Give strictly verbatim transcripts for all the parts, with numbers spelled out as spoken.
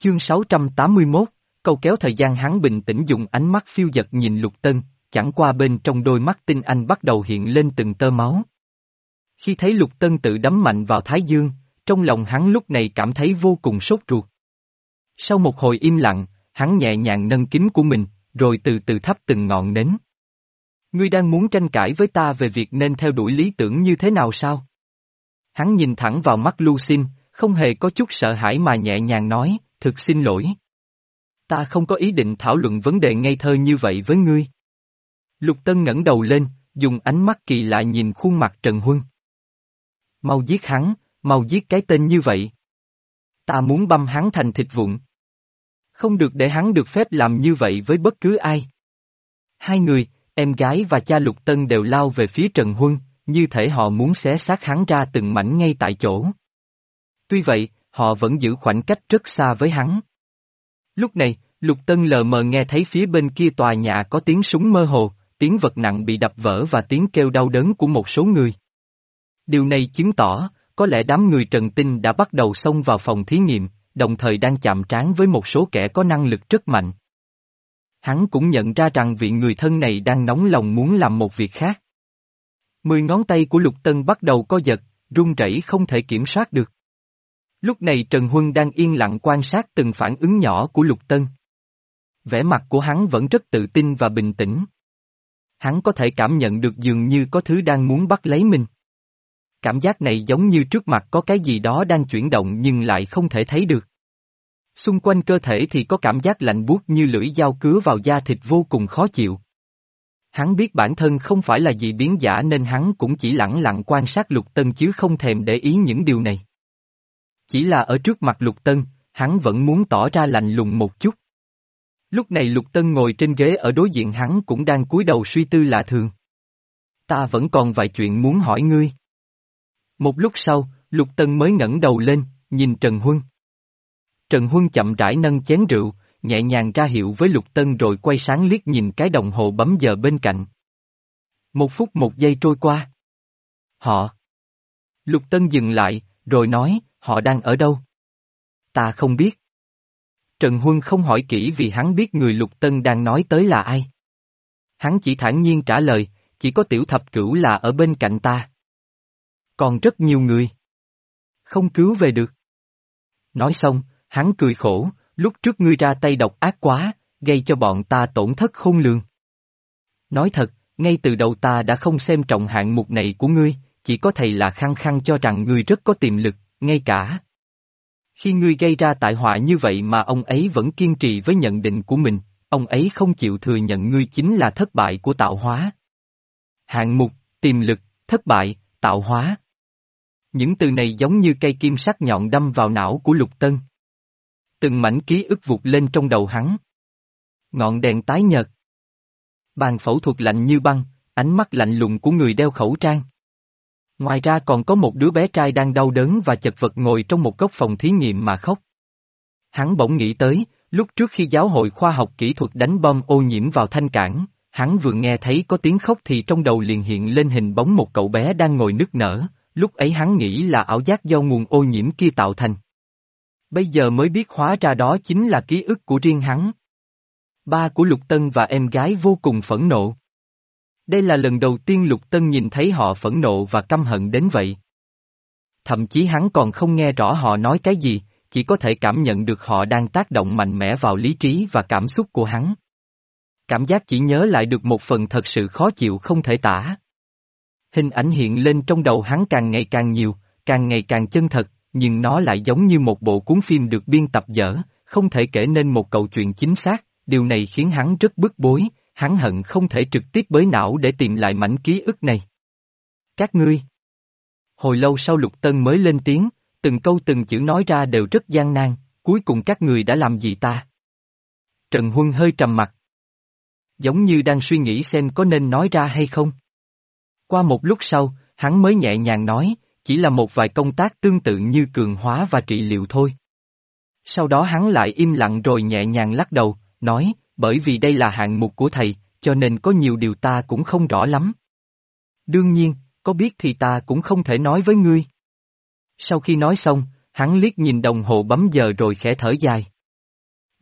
Chương sáu trăm tám mươi mốt, câu kéo thời gian. Hắn bình tĩnh dùng ánh mắt phiêu dật nhìn Lục Tân, chẳng qua bên trong đôi mắt tinh anh bắt đầu hiện lên từng tơ máu. Khi thấy Lục Tân tự đấm mạnh vào thái dương, trong lòng hắn lúc này cảm thấy vô cùng sốt ruột. Sau một hồi im lặng, hắn nhẹ nhàng nâng kính của mình, rồi từ từ thắp từng ngọn nến. Ngươi đang muốn tranh cãi với ta về việc nên theo đuổi lý tưởng như thế nào sao? Hắn nhìn thẳng vào mắt Lucin, không hề có chút sợ hãi mà nhẹ nhàng nói, thực xin lỗi. Ta không có ý định thảo luận vấn đề ngây thơ như vậy với ngươi. Lục Tân ngẩng đầu lên, dùng ánh mắt kỳ lạ nhìn khuôn mặt Trần Huân. Mau giết hắn, mau giết cái tên như vậy. Ta muốn băm hắn thành thịt vụn. Không được để hắn được phép làm như vậy với bất cứ ai. Hai người, em gái và cha Lục Tân đều lao về phía Trần Huân, như thể họ muốn xé xác hắn ra từng mảnh ngay tại chỗ. Tuy vậy, họ vẫn giữ khoảng cách rất xa với hắn. Lúc này, Lục Tân lờ mờ nghe thấy phía bên kia tòa nhà có tiếng súng mơ hồ, tiếng vật nặng bị đập vỡ và tiếng kêu đau đớn của một số người. Điều này chứng tỏ, có lẽ đám người Trần Tinh đã bắt đầu xông vào phòng thí nghiệm, đồng thời đang chạm trán với một số kẻ có năng lực rất mạnh. Hắn cũng nhận ra rằng vị người thân này đang nóng lòng muốn làm một việc khác. Mười ngón tay của Lục Tân bắt đầu co giật, run rẩy không thể kiểm soát được. Lúc này Trần Huân đang yên lặng quan sát từng phản ứng nhỏ của Lục Tân. Vẻ mặt của hắn vẫn rất tự tin và bình tĩnh. Hắn có thể cảm nhận được dường như có thứ đang muốn bắt lấy mình. Cảm giác này giống như trước mặt có cái gì đó đang chuyển động nhưng lại không thể thấy được. Xung quanh cơ thể thì có cảm giác lạnh buốt như lưỡi dao cứa vào da thịt vô cùng khó chịu. Hắn biết bản thân không phải là dị biến giả nên hắn cũng chỉ lẳng lặng quan sát Lục Tân chứ không thèm để ý những điều này. Chỉ là ở trước mặt Lục Tân, hắn vẫn muốn tỏ ra lạnh lùng một chút. Lúc này Lục Tân ngồi trên ghế ở đối diện hắn cũng đang cúi đầu suy tư lạ thường. Ta vẫn còn vài chuyện muốn hỏi ngươi. Một lúc sau, Lục Tân mới ngẩng đầu lên, nhìn Trần Huân. Trần Huân chậm rãi nâng chén rượu, nhẹ nhàng ra hiệu với Lục Tân rồi quay sáng liếc nhìn cái đồng hồ bấm giờ bên cạnh. Một phút một giây trôi qua. Họ. Lục Tân dừng lại, rồi nói, họ đang ở đâu? Ta không biết. Trần Huân không hỏi kỹ vì hắn biết người Lục Tân đang nói tới là ai. Hắn chỉ thản nhiên trả lời, chỉ có Tiểu Thập Cửu là ở bên cạnh ta. Còn rất nhiều người. Không cứu về được. Nói xong, hắn cười khổ, lúc trước ngươi ra tay độc ác quá, gây cho bọn ta tổn thất khôn lường. Nói thật, ngay từ đầu ta đã không xem trọng hạng mục này của ngươi, chỉ có thầy là khăng khăng cho rằng ngươi rất có tiềm lực, ngay cả. Khi ngươi gây ra tai họa như vậy mà ông ấy vẫn kiên trì với nhận định của mình, ông ấy không chịu thừa nhận ngươi chính là thất bại của tạo hóa. Hạng mục, tiềm lực, thất bại, tạo hóa. Những từ này giống như cây kim sắc nhọn đâm vào não của Lục Tân. Từng mảnh ký ức vụt lên trong đầu hắn. Ngọn đèn tái nhợt. Bàn phẫu thuật lạnh như băng, ánh mắt lạnh lùng của người đeo khẩu trang. Ngoài ra còn có một đứa bé trai đang đau đớn và chật vật ngồi trong một góc phòng thí nghiệm mà khóc. Hắn bỗng nghĩ tới, lúc trước khi giáo hội khoa học kỹ thuật đánh bom ô nhiễm vào Thanh Cảng, hắn vừa nghe thấy có tiếng khóc thì trong đầu liền hiện lên hình bóng một cậu bé đang ngồi nức nở, lúc ấy hắn nghĩ là ảo giác do nguồn ô nhiễm kia tạo thành. Bây giờ mới biết hóa ra đó chính là ký ức của riêng hắn. Ba của Lục Tân và em gái vô cùng phẫn nộ. Đây là lần đầu tiên Lục Tân nhìn thấy họ phẫn nộ và căm hận đến vậy. Thậm chí hắn còn không nghe rõ họ nói cái gì, chỉ có thể cảm nhận được họ đang tác động mạnh mẽ vào lý trí và cảm xúc của hắn. Cảm giác chỉ nhớ lại được một phần thật sự khó chịu không thể tả. Hình ảnh hiện lên trong đầu hắn càng ngày càng nhiều, càng ngày càng chân thật, nhưng nó lại giống như một bộ cuốn phim được biên tập dở, không thể kể nên một câu chuyện chính xác, điều này khiến hắn rất bức bối, hắn hận không thể trực tiếp bới não để tìm lại mảnh ký ức này. Các ngươi. Hồi lâu sau Lục Tân mới lên tiếng, từng câu từng chữ nói ra đều rất gian nan, cuối cùng các người đã làm gì ta? Trần Huân hơi trầm mặt. Giống như đang suy nghĩ xem có nên nói ra hay không. Qua một lúc sau, hắn mới nhẹ nhàng nói, chỉ là một vài công tác tương tự như cường hóa và trị liệu thôi. Sau đó hắn lại im lặng rồi nhẹ nhàng lắc đầu, nói, bởi vì đây là hạng mục của thầy, cho nên có nhiều điều ta cũng không rõ lắm. Đương nhiên, có biết thì ta cũng không thể nói với ngươi. Sau khi nói xong, hắn liếc nhìn đồng hồ bấm giờ rồi khẽ thở dài.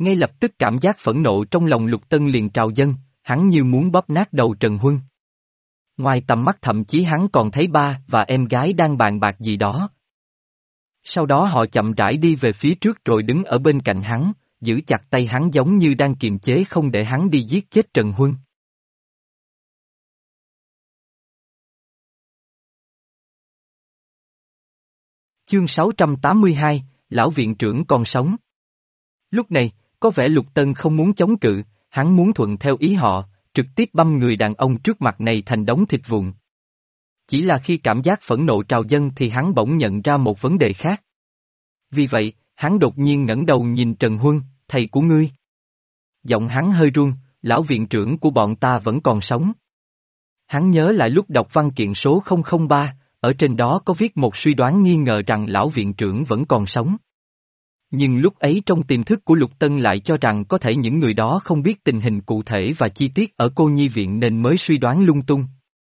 Ngay lập tức cảm giác phẫn nộ trong lòng Lục Tân liền trào dâng, hắn như muốn bóp nát đầu Trần Huân. Ngoài tầm mắt thậm chí hắn còn thấy ba và em gái đang bàn bạc gì đó. Sau đó họ chậm rãi đi về phía trước rồi đứng ở bên cạnh hắn, giữ chặt tay hắn giống như đang kiềm chế không để hắn đi giết chết Trần Huân. Chương sáu trăm tám mươi hai, Lão Viện trưởng còn sống. Lúc này, có vẻ Lục Tân không muốn chống cự, hắn muốn thuận theo ý họ, trực tiếp băm người đàn ông trước mặt này thành đống thịt vụn. Chỉ là khi cảm giác phẫn nộ trào dâng thì hắn bỗng nhận ra một vấn đề khác. Vì vậy, hắn đột nhiên ngẩng đầu nhìn Trần Huân, thầy của ngươi. Giọng hắn hơi run, lão viện trưởng của bọn ta vẫn còn sống. Hắn nhớ lại lúc đọc văn kiện số không không ba, ở trên đó có viết một suy đoán nghi ngờ rằng lão viện trưởng vẫn còn sống. Nhưng lúc ấy trong tiềm thức của Lục Tân lại cho rằng có thể những người đó không biết tình hình cụ thể và chi tiết ở cô nhi viện nên mới suy đoán lung tung.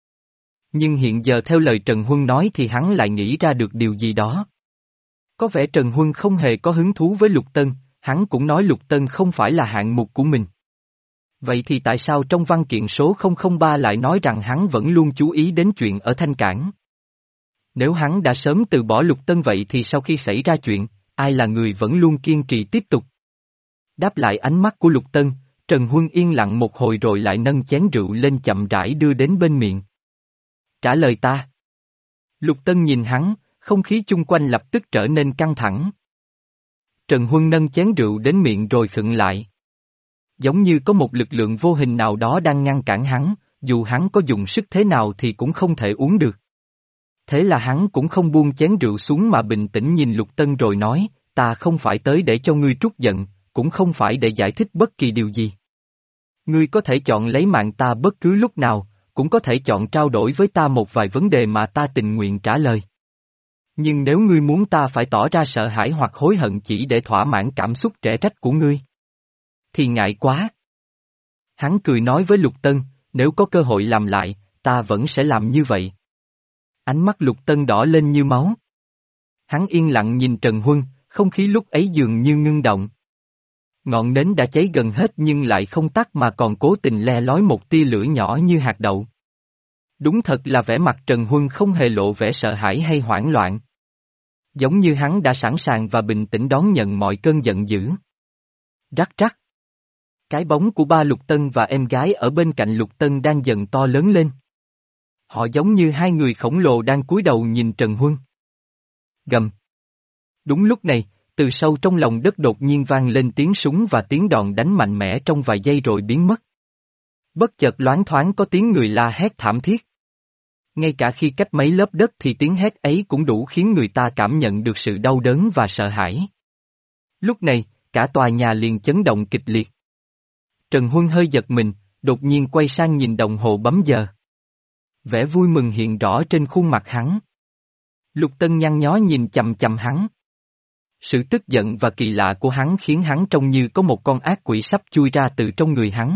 Nhưng hiện giờ theo lời Trần Huân nói thì hắn lại nghĩ ra được điều gì đó. Có vẻ Trần Huân không hề có hứng thú với Lục Tân, hắn cũng nói Lục Tân không phải là hạng mục của mình. Vậy thì tại sao trong văn kiện số không không ba lại nói rằng hắn vẫn luôn chú ý đến chuyện ở Thanh Cảng? Nếu hắn đã sớm từ bỏ Lục Tân vậy thì sau khi xảy ra chuyện, ai là người vẫn luôn kiên trì tiếp tục? Đáp lại ánh mắt của Lục Tân, Trần Huân yên lặng một hồi rồi lại nâng chén rượu lên chậm rãi đưa đến bên miệng. Trả lời ta. Lục Tân nhìn hắn, không khí chung quanh lập tức trở nên căng thẳng. Trần Huân nâng chén rượu đến miệng rồi khựng lại. Giống như có một lực lượng vô hình nào đó đang ngăn cản hắn, dù hắn có dùng sức thế nào thì cũng không thể uống được. Thế là hắn cũng không buông chén rượu xuống mà bình tĩnh nhìn Lục Tân rồi nói, ta không phải tới để cho ngươi trút giận, cũng không phải để giải thích bất kỳ điều gì. Ngươi có thể chọn lấy mạng ta bất cứ lúc nào, cũng có thể chọn trao đổi với ta một vài vấn đề mà ta tình nguyện trả lời. Nhưng nếu ngươi muốn ta phải tỏ ra sợ hãi hoặc hối hận chỉ để thỏa mãn cảm xúc trẻ trách của ngươi, thì ngại quá. Hắn cười nói với Lục Tân, nếu có cơ hội làm lại, ta vẫn sẽ làm như vậy. Ánh mắt Lục Tân đỏ lên như máu. Hắn yên lặng nhìn Trần Huân, không khí lúc ấy dường như ngưng động. Ngọn nến đã cháy gần hết nhưng lại không tắt mà còn cố tình le lói một tia lửa nhỏ như hạt đậu. Đúng thật là vẻ mặt Trần Huân không hề lộ vẻ sợ hãi hay hoảng loạn. Giống như hắn đã sẵn sàng và bình tĩnh đón nhận mọi cơn giận dữ. Rắc rắc. Cái bóng của ba Lục Tân và em gái ở bên cạnh Lục Tân đang dần to lớn lên. Họ giống như hai người khổng lồ đang cúi đầu nhìn Trần Huân. Gầm. Đúng lúc này, từ sâu trong lòng đất đột nhiên vang lên tiếng súng và tiếng đòn đánh mạnh mẽ trong vài giây rồi biến mất. Bất chợt loáng thoáng có tiếng người la hét thảm thiết. Ngay cả khi cách mấy lớp đất thì tiếng hét ấy cũng đủ khiến người ta cảm nhận được sự đau đớn và sợ hãi. Lúc này, cả tòa nhà liền chấn động kịch liệt. Trần Huân hơi giật mình, đột nhiên quay sang nhìn đồng hồ bấm giờ. Vẻ vui mừng hiện rõ trên khuôn mặt hắn. Lục Tân nhăn nhó nhìn chằm chằm hắn. Sự tức giận và kỳ lạ của hắn khiến hắn trông như có một con ác quỷ sắp chui ra từ trong người hắn.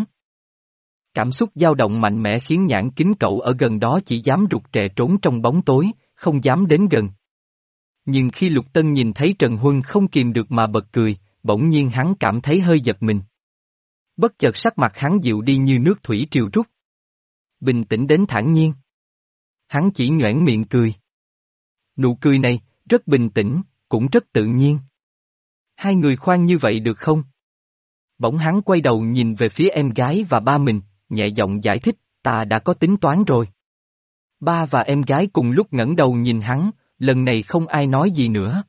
Cảm xúc dao động mạnh mẽ khiến nhãn kính cậu ở gần đó chỉ dám rụt rè trốn trong bóng tối, không dám đến gần. Nhưng khi Lục Tân nhìn thấy Trần Huân không kìm được mà bật cười, bỗng nhiên hắn cảm thấy hơi giật mình. Bất chợt sắc mặt hắn dịu đi như nước thủy triều rút. Bình tĩnh đến thản nhiên. Hắn chỉ nhoẻn miệng cười. Nụ cười này, rất bình tĩnh, cũng rất tự nhiên. Hai người khoan như vậy được không? Bỗng hắn quay đầu nhìn về phía em gái và ba mình, nhẹ giọng giải thích, ta đã có tính toán rồi. Ba và em gái cùng lúc ngẩng đầu nhìn hắn, lần này không ai nói gì nữa.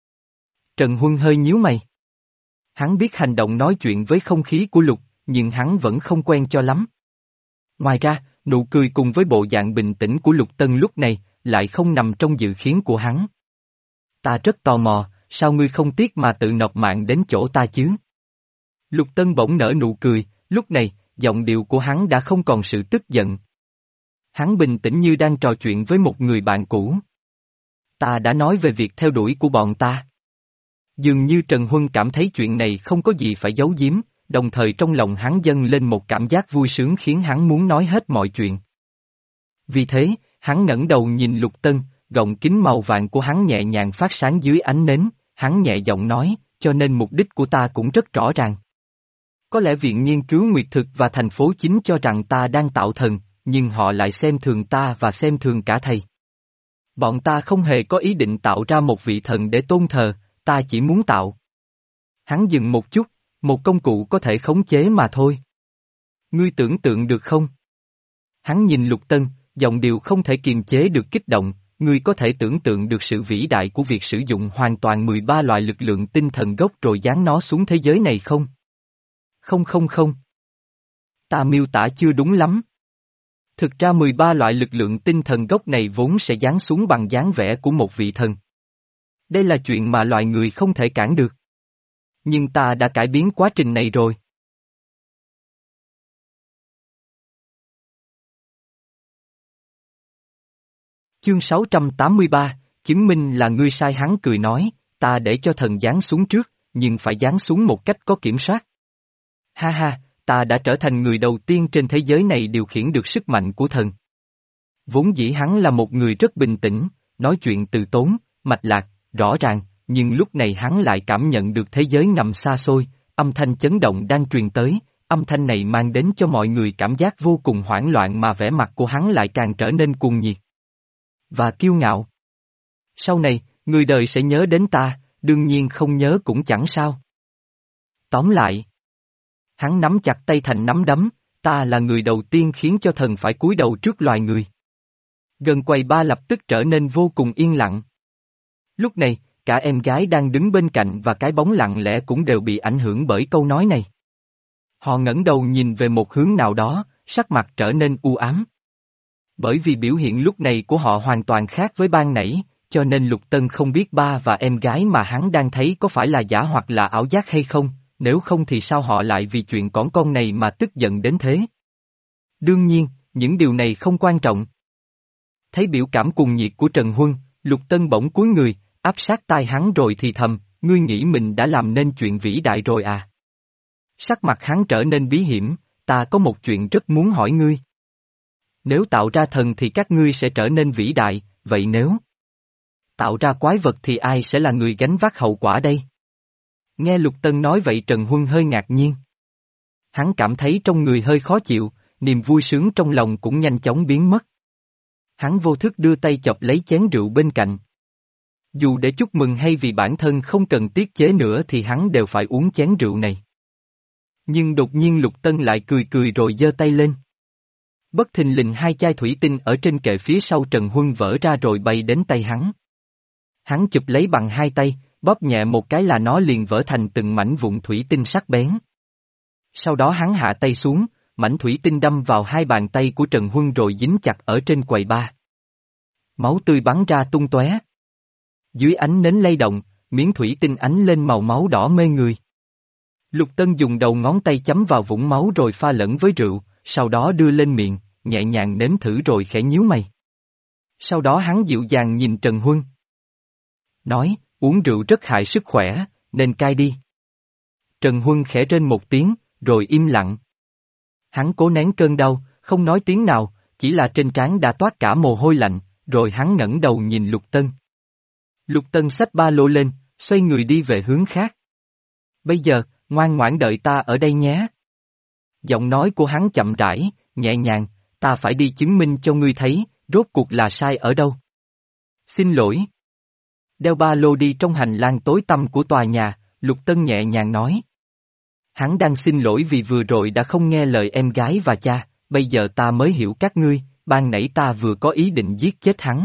Trần Huân hơi nhíu mày. Hắn biết hành động nói chuyện với không khí của Lục, nhưng hắn vẫn không quen cho lắm. Ngoài ra, nụ cười cùng với bộ dạng bình tĩnh của Lục Tân lúc này, lại không nằm trong dự kiến của hắn. Ta rất tò mò, sao ngươi không tiếc mà tự nộp mạng đến chỗ ta chứ? Lục Tân bỗng nở nụ cười, lúc này, giọng điệu của hắn đã không còn sự tức giận. Hắn bình tĩnh như đang trò chuyện với một người bạn cũ. Ta đã nói về việc theo đuổi của bọn ta. Dường như Trần Huân cảm thấy chuyện này không có gì phải giấu giếm, đồng thời trong lòng hắn dâng lên một cảm giác vui sướng khiến hắn muốn nói hết mọi chuyện. Vì thế, hắn ngẩng đầu nhìn Lục Tân, gọng kính màu vàng của hắn nhẹ nhàng phát sáng dưới ánh nến, hắn nhẹ giọng nói, cho nên mục đích của ta cũng rất rõ ràng. Có lẽ Viện Nghiên cứu Nguyệt Thực và thành phố chính cho rằng ta đang tạo thần, nhưng họ lại xem thường ta và xem thường cả thầy. Bọn ta không hề có ý định tạo ra một vị thần để tôn thờ, ta chỉ muốn tạo. Hắn dừng một chút, một công cụ có thể khống chế mà thôi. Ngươi tưởng tượng được không? Hắn nhìn Lục Tân, giọng điệu không thể kiềm chế được kích động, ngươi có thể tưởng tượng được sự vĩ đại của việc sử dụng hoàn toàn mười ba loại lực lượng tinh thần gốc rồi dán nó xuống thế giới này không? Không không không. Ta miêu tả chưa đúng lắm. Thực ra mười ba loại lực lượng tinh thần gốc này vốn sẽ giáng xuống bằng dáng vẻ của một vị thần. Đây là chuyện mà loài người không thể cản được. Nhưng ta đã cải biến quá trình này rồi. Chương sáu trăm tám mươi ba, chứng minh là ngươi sai. Hắn cười nói, ta để cho thần giáng xuống trước, nhưng phải giáng xuống một cách có kiểm soát. Ha ha, ta đã trở thành người đầu tiên trên thế giới này điều khiển được sức mạnh của thần. Vốn dĩ hắn là một người rất bình tĩnh, nói chuyện từ tốn, mạch lạc, rõ ràng, nhưng lúc này hắn lại cảm nhận được thế giới ngầm xa xôi, âm thanh chấn động đang truyền tới, âm thanh này mang đến cho mọi người cảm giác vô cùng hoảng loạn mà vẻ mặt của hắn lại càng trở nên cuồng nhiệt. Và kiêu ngạo. Sau này, người đời sẽ nhớ đến ta, đương nhiên không nhớ cũng chẳng sao. Tóm lại. Hắn nắm chặt tay thành nắm đấm, ta là người đầu tiên khiến cho thần phải cúi đầu trước loài người. Gần quầy ba lập tức trở nên vô cùng yên lặng. Lúc này, cả em gái đang đứng bên cạnh và cái bóng lặng lẽ cũng đều bị ảnh hưởng bởi câu nói này. Họ ngẩng đầu nhìn về một hướng nào đó, sắc mặt trở nên u ám. Bởi vì biểu hiện lúc này của họ hoàn toàn khác với ban nãy, cho nên Lục Tân không biết ba và em gái mà hắn đang thấy có phải là giả hoặc là ảo giác hay không, nếu không thì sao họ lại vì chuyện cỏn con này mà tức giận đến thế. Đương nhiên, những điều này không quan trọng. Thấy biểu cảm cuồng nhiệt của Trần Huân, Lục Tân bỗng cúi người, áp sát tai hắn rồi thì thầm, ngươi nghĩ mình đã làm nên chuyện vĩ đại rồi à? Sắc mặt hắn trở nên bí hiểm, ta có một chuyện rất muốn hỏi ngươi. Nếu tạo ra thần thì các ngươi sẽ trở nên vĩ đại, vậy nếu tạo ra quái vật thì ai sẽ là người gánh vác hậu quả đây? Nghe Lục Tân nói vậy Trần Huân hơi ngạc nhiên. Hắn cảm thấy trong người hơi khó chịu, niềm vui sướng trong lòng cũng nhanh chóng biến mất. Hắn vô thức đưa tay chọc lấy chén rượu bên cạnh. Dù để chúc mừng hay vì bản thân không cần tiết chế nữa thì hắn đều phải uống chén rượu này. Nhưng đột nhiên Lục Tân lại cười cười rồi giơ tay lên. Bất thình lình hai chai thủy tinh ở trên kệ phía sau Trần Huân vỡ ra rồi bay đến tay hắn. Hắn chụp lấy bằng hai tay, bóp nhẹ một cái là nó liền vỡ thành từng mảnh vụn thủy tinh sắc bén. Sau đó hắn hạ tay xuống, mảnh thủy tinh đâm vào hai bàn tay của Trần Huân rồi dính chặt ở trên quầy ba. Máu tươi bắn ra tung tóe. Dưới ánh nến lay động, miếng thủy tinh ánh lên màu máu đỏ mê người. Lục Tân dùng đầu ngón tay chấm vào vũng máu rồi pha lẫn với rượu, sau đó đưa lên miệng, nhẹ nhàng nếm thử rồi khẽ nhíu mày. Sau đó hắn dịu dàng nhìn Trần Huân. Nói, uống rượu rất hại sức khỏe, nên cai đi. Trần Huân khẽ rên một tiếng, rồi im lặng. Hắn cố nén cơn đau, không nói tiếng nào, chỉ là trên trán đã toát cả mồ hôi lạnh, rồi hắn ngẩng đầu nhìn Lục Tân. Lục Tân xách ba lô lên, xoay người đi về hướng khác. Bây giờ, ngoan ngoãn đợi ta ở đây nhé. Giọng nói của hắn chậm rãi, nhẹ nhàng, ta phải đi chứng minh cho ngươi thấy, rốt cuộc là sai ở đâu. Xin lỗi. Đeo ba lô đi trong hành lang tối tăm của tòa nhà, Lục Tân nhẹ nhàng nói. Hắn đang xin lỗi vì vừa rồi đã không nghe lời em gái và cha, bây giờ ta mới hiểu các ngươi, ban nãy ta vừa có ý định giết chết hắn.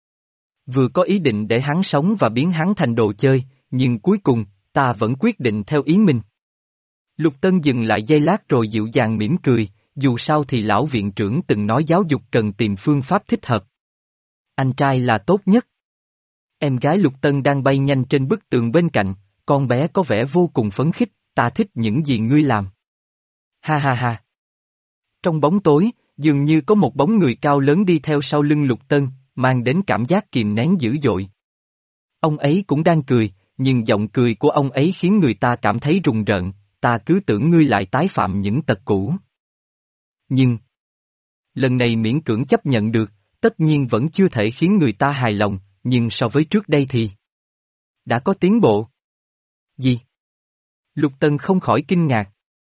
Vừa có ý định để hắn sống và biến hắn thành đồ chơi, nhưng cuối cùng, ta vẫn quyết định theo ý mình. Lục Tân dừng lại giây lát rồi dịu dàng mỉm cười, dù sao thì lão viện trưởng từng nói giáo dục cần tìm phương pháp thích hợp. Anh trai là tốt nhất. Em gái Lục Tân đang bay nhanh trên bức tường bên cạnh, con bé có vẻ vô cùng phấn khích, ta thích những gì ngươi làm. Ha ha ha. Trong bóng tối, dường như có một bóng người cao lớn đi theo sau lưng Lục Tân, mang đến cảm giác kìm nén dữ dội. Ông ấy cũng đang cười, nhưng giọng cười của ông ấy khiến người ta cảm thấy rùng rợn, ta cứ tưởng ngươi lại tái phạm những tật cũ. Nhưng, lần này miễn cưỡng chấp nhận được, tất nhiên vẫn chưa thể khiến người ta hài lòng, nhưng so với trước đây thì đã có tiến bộ. Gì? Lục Tân không khỏi kinh ngạc.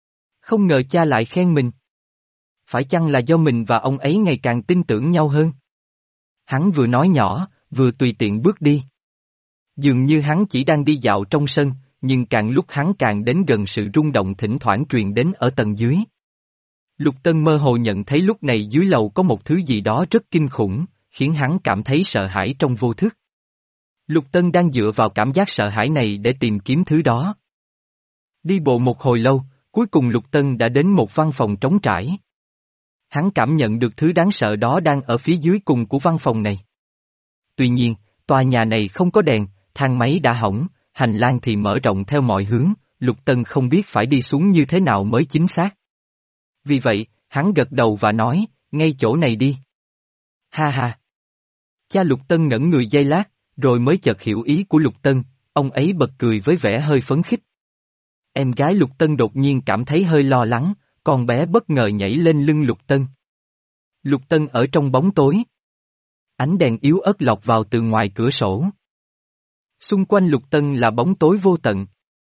Không ngờ cha lại khen mình. Phải chăng là do mình và ông ấy ngày càng tin tưởng nhau hơn? Hắn vừa nói nhỏ, vừa tùy tiện bước đi. Dường như hắn chỉ đang đi dạo trong sân, nhưng càng lúc hắn càng đến gần sự rung động thỉnh thoảng truyền đến ở tầng dưới. Lục Tân mơ hồ nhận thấy lúc này dưới lầu có một thứ gì đó rất kinh khủng, khiến hắn cảm thấy sợ hãi trong vô thức. Lục Tân đang dựa vào cảm giác sợ hãi này để tìm kiếm thứ đó. Đi bộ một hồi lâu, cuối cùng Lục Tân đã đến một văn phòng trống trải. Hắn cảm nhận được thứ đáng sợ đó đang ở phía dưới cùng của văn phòng này. Tuy nhiên, tòa nhà này không có đèn, thang máy đã hỏng, hành lang thì mở rộng theo mọi hướng, Lục Tân không biết phải đi xuống như thế nào mới chính xác. Vì vậy, hắn gật đầu và nói, ngay chỗ này đi. Ha ha. Cha Lục Tân ngẩn người giây lát, rồi mới chợt hiểu ý của Lục Tân, ông ấy bật cười với vẻ hơi phấn khích. Em gái Lục Tân đột nhiên cảm thấy hơi lo lắng, con bé bất ngờ nhảy lên lưng Lục Tân. Lục Tân ở trong bóng tối. Ánh đèn yếu ớt lọt vào từ ngoài cửa sổ. Xung quanh Lục Tân là bóng tối vô tận.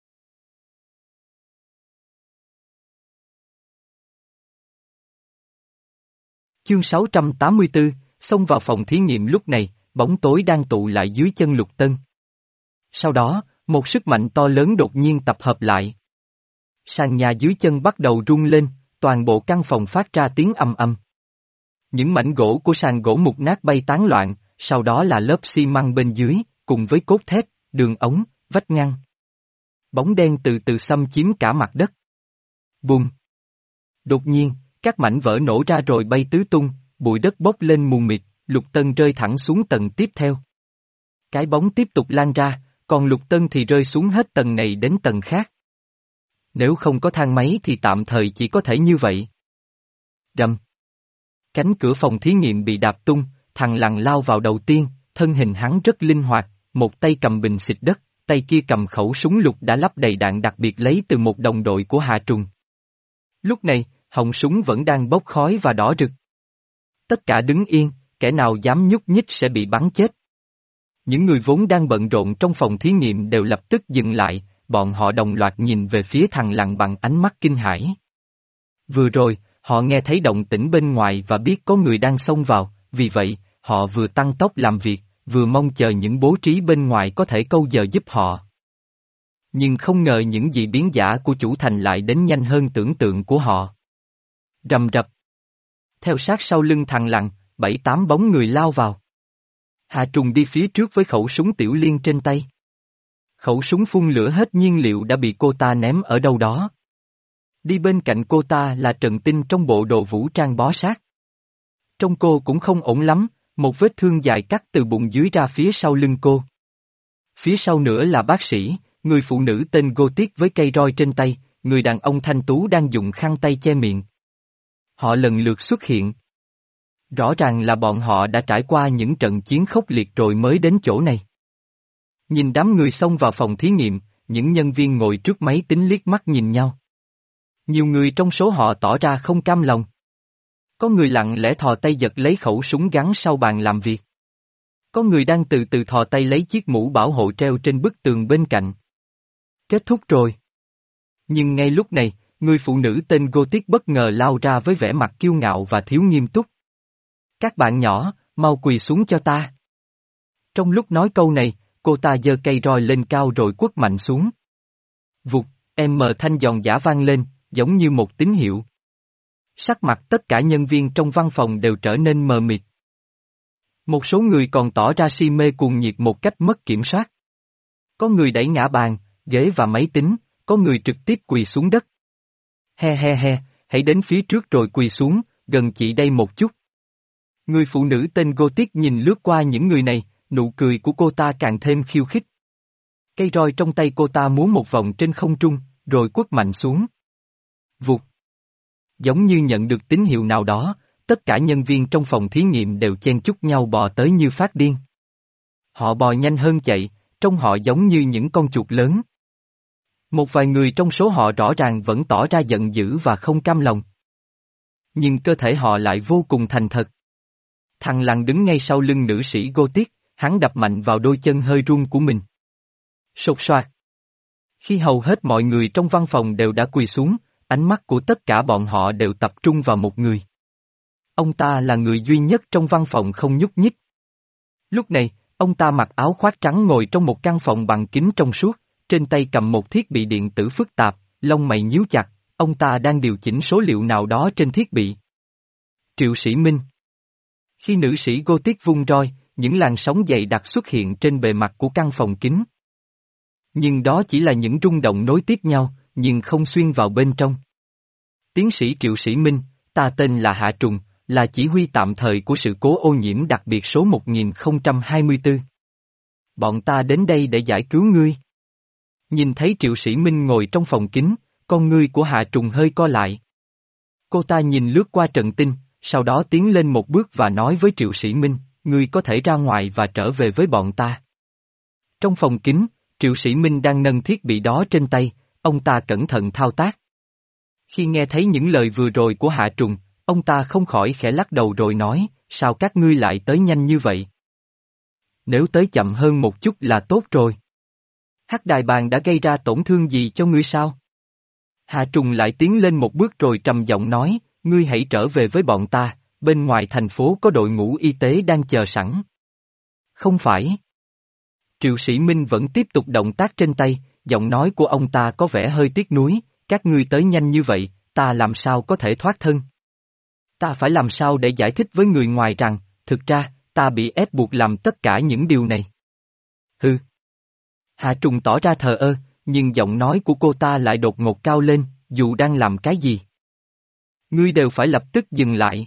Chương sáu trăm tám mươi tư, xông vào phòng thí nghiệm lúc này, bóng tối đang tụ lại dưới chân Lục Tân. Sau đó, một sức mạnh to lớn đột nhiên tập hợp lại. Sàn nhà dưới chân bắt đầu rung lên, toàn bộ căn phòng phát ra tiếng ầm ầm. Những mảnh gỗ của sàn gỗ mục nát bay tán loạn, sau đó là lớp xi măng bên dưới, cùng với cốt thép, đường ống, vách ngăn. Bóng đen từ từ xâm chiếm cả mặt đất. Bùm! Đột nhiên, các mảnh vỡ nổ ra rồi bay tứ tung, bụi đất bốc lên mù mịt, Lục Tân rơi thẳng xuống tầng tiếp theo. Cái bóng tiếp tục lan ra, còn Lục Tân thì rơi xuống hết tầng này đến tầng khác. Nếu không có thang máy thì tạm thời chỉ có thể như vậy. Rầm. Cánh cửa phòng thí nghiệm bị đạp tung, thằng lằn lao vào đầu tiên, thân hình hắn rất linh hoạt, một tay cầm bình xịt đất, tay kia cầm khẩu súng lục đã lắp đầy đạn đặc biệt lấy từ một đồng đội của Hà Trùng. Lúc này, họng súng vẫn đang bốc khói và đỏ rực. Tất cả đứng yên, kẻ nào dám nhúc nhích sẽ bị bắn chết. Những người vốn đang bận rộn trong phòng thí nghiệm đều lập tức dừng lại, bọn họ đồng loạt nhìn về phía thằng lằn bằng ánh mắt kinh hãi. Vừa rồi, họ nghe thấy động tĩnh bên ngoài và biết có người đang xông vào, vì vậy, họ vừa tăng tốc làm việc, vừa mong chờ những bố trí bên ngoài có thể câu giờ giúp họ. Nhưng không ngờ những dị biến giả của chủ thành lại đến nhanh hơn tưởng tượng của họ. Rầm rập. Theo sát sau lưng thằng lằn, bảy tám bóng người lao vào. Hà Trùng đi phía trước với khẩu súng tiểu liên trên tay. Khẩu súng phun lửa hết nhiên liệu đã bị cô ta ném ở đâu đó. Đi bên cạnh cô ta là Trần Tinh trong bộ đồ vũ trang bó sát. Trông cô cũng không ổn lắm, một vết thương dài cắt từ bụng dưới ra phía sau lưng cô. Phía sau nữa là bác sĩ, người phụ nữ tên Gothic với cây roi trên tay, người đàn ông thanh tú đang dùng khăn tay che miệng. Họ lần lượt xuất hiện. Rõ ràng là bọn họ đã trải qua những trận chiến khốc liệt rồi mới đến chỗ này. Nhìn đám người xông vào phòng thí nghiệm, những nhân viên ngồi trước máy tính liếc mắt nhìn nhau. Nhiều người trong số họ tỏ ra không cam lòng. Có người lặng lẽ thò tay giật lấy khẩu súng gắn sau bàn làm việc. Có người đang từ từ thò tay lấy chiếc mũ bảo hộ treo trên bức tường bên cạnh. Kết thúc rồi. Nhưng ngay lúc này, người phụ nữ tên Gothic bất ngờ lao ra với vẻ mặt kiêu ngạo và thiếu nghiêm túc. Các bạn nhỏ, mau quỳ xuống cho ta. Trong lúc nói câu này, cô ta giơ cây roi lên cao rồi quất mạnh xuống. Vụt, em mờ thanh giòn giã vang lên, giống như một tín hiệu. Sắc mặt tất cả nhân viên trong văn phòng đều trở nên mờ mịt. Một số người còn tỏ ra si mê cuồng nhiệt một cách mất kiểm soát. Có người đẩy ngã bàn, ghế và máy tính, có người trực tiếp quỳ xuống đất. He he he, hãy đến phía trước rồi quỳ xuống, gần chị đây một chút. Người phụ nữ tên Gothic nhìn lướt qua những người này, nụ cười của cô ta càng thêm khiêu khích. Cây roi trong tay cô ta múa một vòng trên không trung, rồi quất mạnh xuống. Vụt. Giống như nhận được tín hiệu nào đó, tất cả nhân viên trong phòng thí nghiệm đều chen chúc nhau bò tới như phát điên. Họ bò nhanh hơn chạy, trông họ giống như những con chuột lớn. Một vài người trong số họ rõ ràng vẫn tỏ ra giận dữ và không cam lòng. Nhưng cơ thể họ lại vô cùng thành thật. Thằng lằn đứng ngay sau lưng nữ sĩ Gothic, hắn đập mạnh vào đôi chân hơi run của mình. Sột soạt. Khi hầu hết mọi người trong văn phòng đều đã quỳ xuống, ánh mắt của tất cả bọn họ đều tập trung vào một người. Ông ta là người duy nhất trong văn phòng không nhúc nhích. Lúc này, ông ta mặc áo khoác trắng ngồi trong một căn phòng bằng kính trong suốt, trên tay cầm một thiết bị điện tử phức tạp, lông mày nhíu chặt, ông ta đang điều chỉnh số liệu nào đó trên thiết bị. Triệu Sĩ Minh. Khi nữ sĩ Gothic vung roi, những làn sóng dày đặc xuất hiện trên bề mặt của căn phòng kính. Nhưng đó chỉ là những rung động nối tiếp nhau, nhưng không xuyên vào bên trong. Tiến sĩ Triệu Sĩ Minh, ta tên là Hạ Trùng, là chỉ huy tạm thời của sự cố ô nhiễm đặc biệt số một nghìn không trăm hai mươi tư. Bọn ta đến đây để giải cứu ngươi. Nhìn thấy Triệu Sĩ Minh ngồi trong phòng kính, con ngươi của Hạ Trùng hơi co lại. Cô ta nhìn lướt qua Trần Tinh, sau đó tiến lên một bước và nói với Triệu Sĩ Minh, ngươi có thể ra ngoài và trở về với bọn ta. Trong phòng kính, Triệu Sĩ Minh đang nâng thiết bị đó trên tay, ông ta cẩn thận thao tác. Khi nghe thấy những lời vừa rồi của Hạ Trùng, ông ta không khỏi khẽ lắc đầu rồi nói, sao các ngươi lại tới nhanh như vậy? Nếu tới chậm hơn một chút là tốt rồi. Hắc Đài Bàn đã gây ra tổn thương gì cho ngươi sao? Hạ Trùng lại tiến lên một bước rồi trầm giọng nói, ngươi hãy trở về với bọn ta, bên ngoài thành phố có đội ngũ y tế đang chờ sẵn. Không phải. Triệu Sĩ Minh vẫn tiếp tục động tác trên tay, giọng nói của ông ta có vẻ hơi tiếc nuối, các ngươi tới nhanh như vậy, ta làm sao có thể thoát thân? Ta phải làm sao để giải thích với người ngoài rằng, thực ra, ta bị ép buộc làm tất cả những điều này? Hừ. Hạ Trùng tỏ ra thờ ơ, nhưng giọng nói của cô ta lại đột ngột cao lên, dù đang làm cái gì. Ngươi đều phải lập tức dừng lại.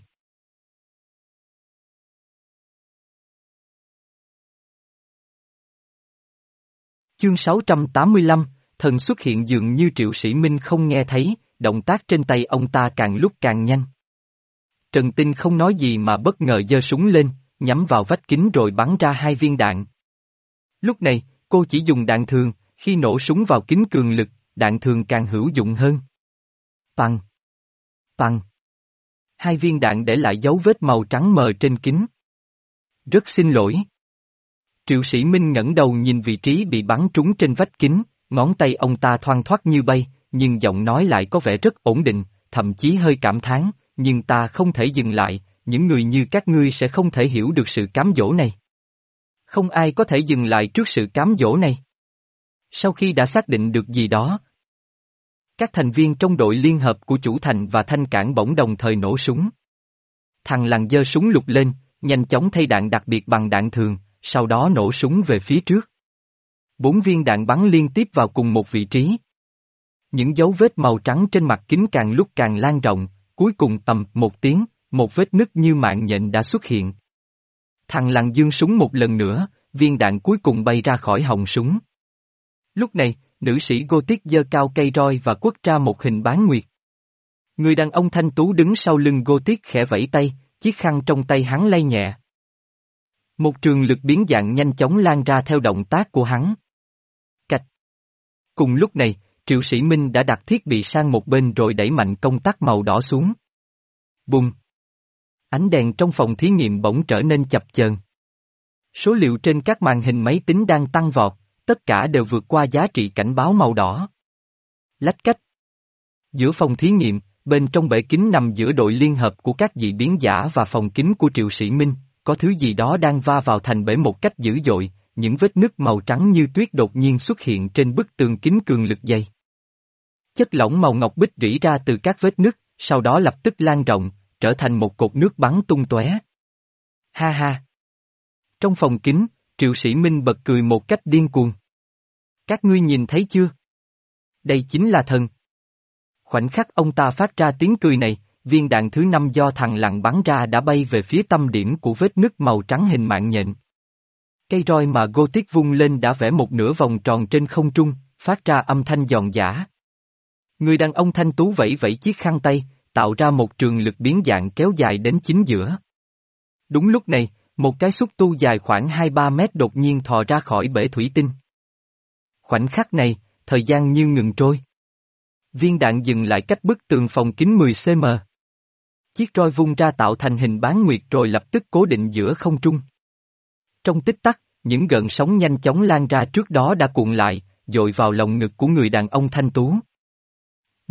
Chương sáu trăm tám mươi lăm, thần xuất hiện dường như Triệu Sĩ Minh không nghe thấy, động tác trên tay ông ta càng lúc càng nhanh. Trần Tinh không nói gì mà bất ngờ giơ súng lên, nhắm vào vách kính rồi bắn ra hai viên đạn. Lúc này, cô chỉ dùng đạn thường, khi nổ súng vào kính cường lực, đạn thường càng hữu dụng hơn. Păng! Păng! Hai viên đạn để lại dấu vết màu trắng mờ trên kính. Rất xin lỗi. Triệu Sĩ Minh ngẩng đầu nhìn vị trí bị bắn trúng trên vách kính, ngón tay ông ta thoăn thoắt như bay, nhưng giọng nói lại có vẻ rất ổn định, thậm chí hơi cảm thán, nhưng ta không thể dừng lại, những người như các ngươi sẽ không thể hiểu được sự cám dỗ này. Không ai có thể dừng lại trước sự cám dỗ này. Sau khi đã xác định được gì đó, các thành viên trong đội liên hợp của chủ thành và thanh cảng bỗng đồng thời nổ súng. Thằng lằn giơ súng lục lên, nhanh chóng thay đạn đặc biệt bằng đạn thường, sau đó nổ súng về phía trước. Bốn viên đạn bắn liên tiếp vào cùng một vị trí. Những dấu vết màu trắng trên mặt kính càng lúc càng lan rộng, cuối cùng tầm một tiếng, một vết nứt như mạng nhện đã xuất hiện. Thằng lằn giương súng một lần nữa, viên đạn cuối cùng bay ra khỏi họng súng. Lúc này, nữ sĩ Gothic giơ cao cây roi và quất ra một hình bán nguyệt. Người đàn ông thanh tú đứng sau lưng Gothic khẽ vẫy tay, chiếc khăn trong tay hắn lay nhẹ. Một trường lực biến dạng nhanh chóng lan ra theo động tác của hắn. Cạch. Cùng lúc này, Triệu Sĩ Minh đã đặt thiết bị sang một bên rồi đẩy mạnh công tắc màu đỏ xuống. Bùng. Ánh đèn trong phòng thí nghiệm bỗng trở nên chập chờn. Số liệu trên các màn hình máy tính đang tăng vọt, tất cả đều vượt qua giá trị cảnh báo màu đỏ. Lách cách. Giữa phòng thí nghiệm, bên trong bể kính nằm giữa đội liên hợp của các dị biến giả và phòng kính của Triệu Sĩ Minh, có thứ gì đó đang va vào thành bể một cách dữ dội, những vết nứt màu trắng như tuyết đột nhiên xuất hiện trên bức tường kính cường lực dày. Chất lỏng màu ngọc bích rỉ ra từ các vết nứt, sau đó lập tức lan rộng, trở thành một cột nước bắn tung tóe. Ha ha! Trong phòng kính, Triệu Sĩ Minh bật cười một cách điên cuồng. Các ngươi nhìn thấy chưa? Đây chính là thần. Khoảnh khắc ông ta phát ra tiếng cười này, viên đạn thứ năm do thằng lằn bắn ra đã bay về phía tâm điểm của vết nứt màu trắng hình mạng nhện. Cây roi mà Gothic vung lên đã vẽ một nửa vòng tròn trên không trung, phát ra âm thanh giòn giã. Người đàn ông thanh tú vẫy vẫy chiếc khăn tay, tạo ra một trường lực biến dạng kéo dài đến chính giữa. Đúng lúc này, một cái xúc tu dài khoảng hai ba mét đột nhiên thò ra khỏi bể thủy tinh. Khoảnh khắc này, thời gian như ngừng trôi. Viên đạn dừng lại cách bức tường phòng kính mười xăng-ti-mét. Chiếc roi vung ra tạo thành hình bán nguyệt rồi lập tức cố định giữa không trung. Trong tích tắc, những gợn sóng nhanh chóng lan ra trước đó đã cuộn lại, dội vào lồng ngực của người đàn ông thanh tú.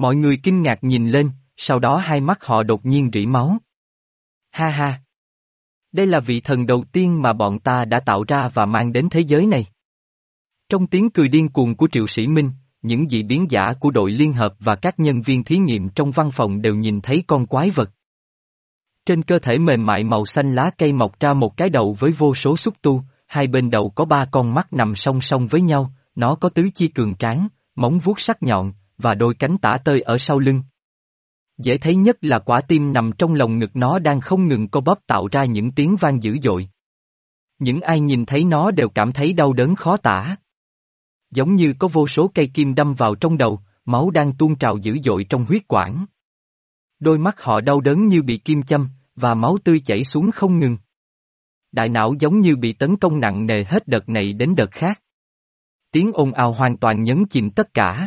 Mọi người kinh ngạc nhìn lên, sau đó hai mắt họ đột nhiên rỉ máu. Ha ha! Đây là vị thần đầu tiên mà bọn ta đã tạo ra và mang đến thế giới này. Trong tiếng cười điên cuồng của Triệu Sĩ Minh, những dị biến giả của đội liên hợp và các nhân viên thí nghiệm trong văn phòng đều nhìn thấy con quái vật. Trên cơ thể mềm mại màu xanh lá cây mọc ra một cái đầu với vô số xúc tu, hai bên đầu có ba con mắt nằm song song với nhau, nó có tứ chi cường tráng, móng vuốt sắc nhọn, và đôi cánh tả tơi ở sau lưng. Dễ thấy nhất là quả tim nằm trong lồng ngực nó đang không ngừng co bóp tạo ra những tiếng vang dữ dội. Những ai nhìn thấy nó đều cảm thấy đau đớn khó tả. Giống như có vô số cây kim đâm vào trong đầu, máu đang tuôn trào dữ dội trong huyết quản. Đôi mắt họ đau đớn như bị kim châm, và máu tươi chảy xuống không ngừng. Đại não giống như bị tấn công nặng nề hết đợt này đến đợt khác. Tiếng ồn ào hoàn toàn nhấn chìm tất cả.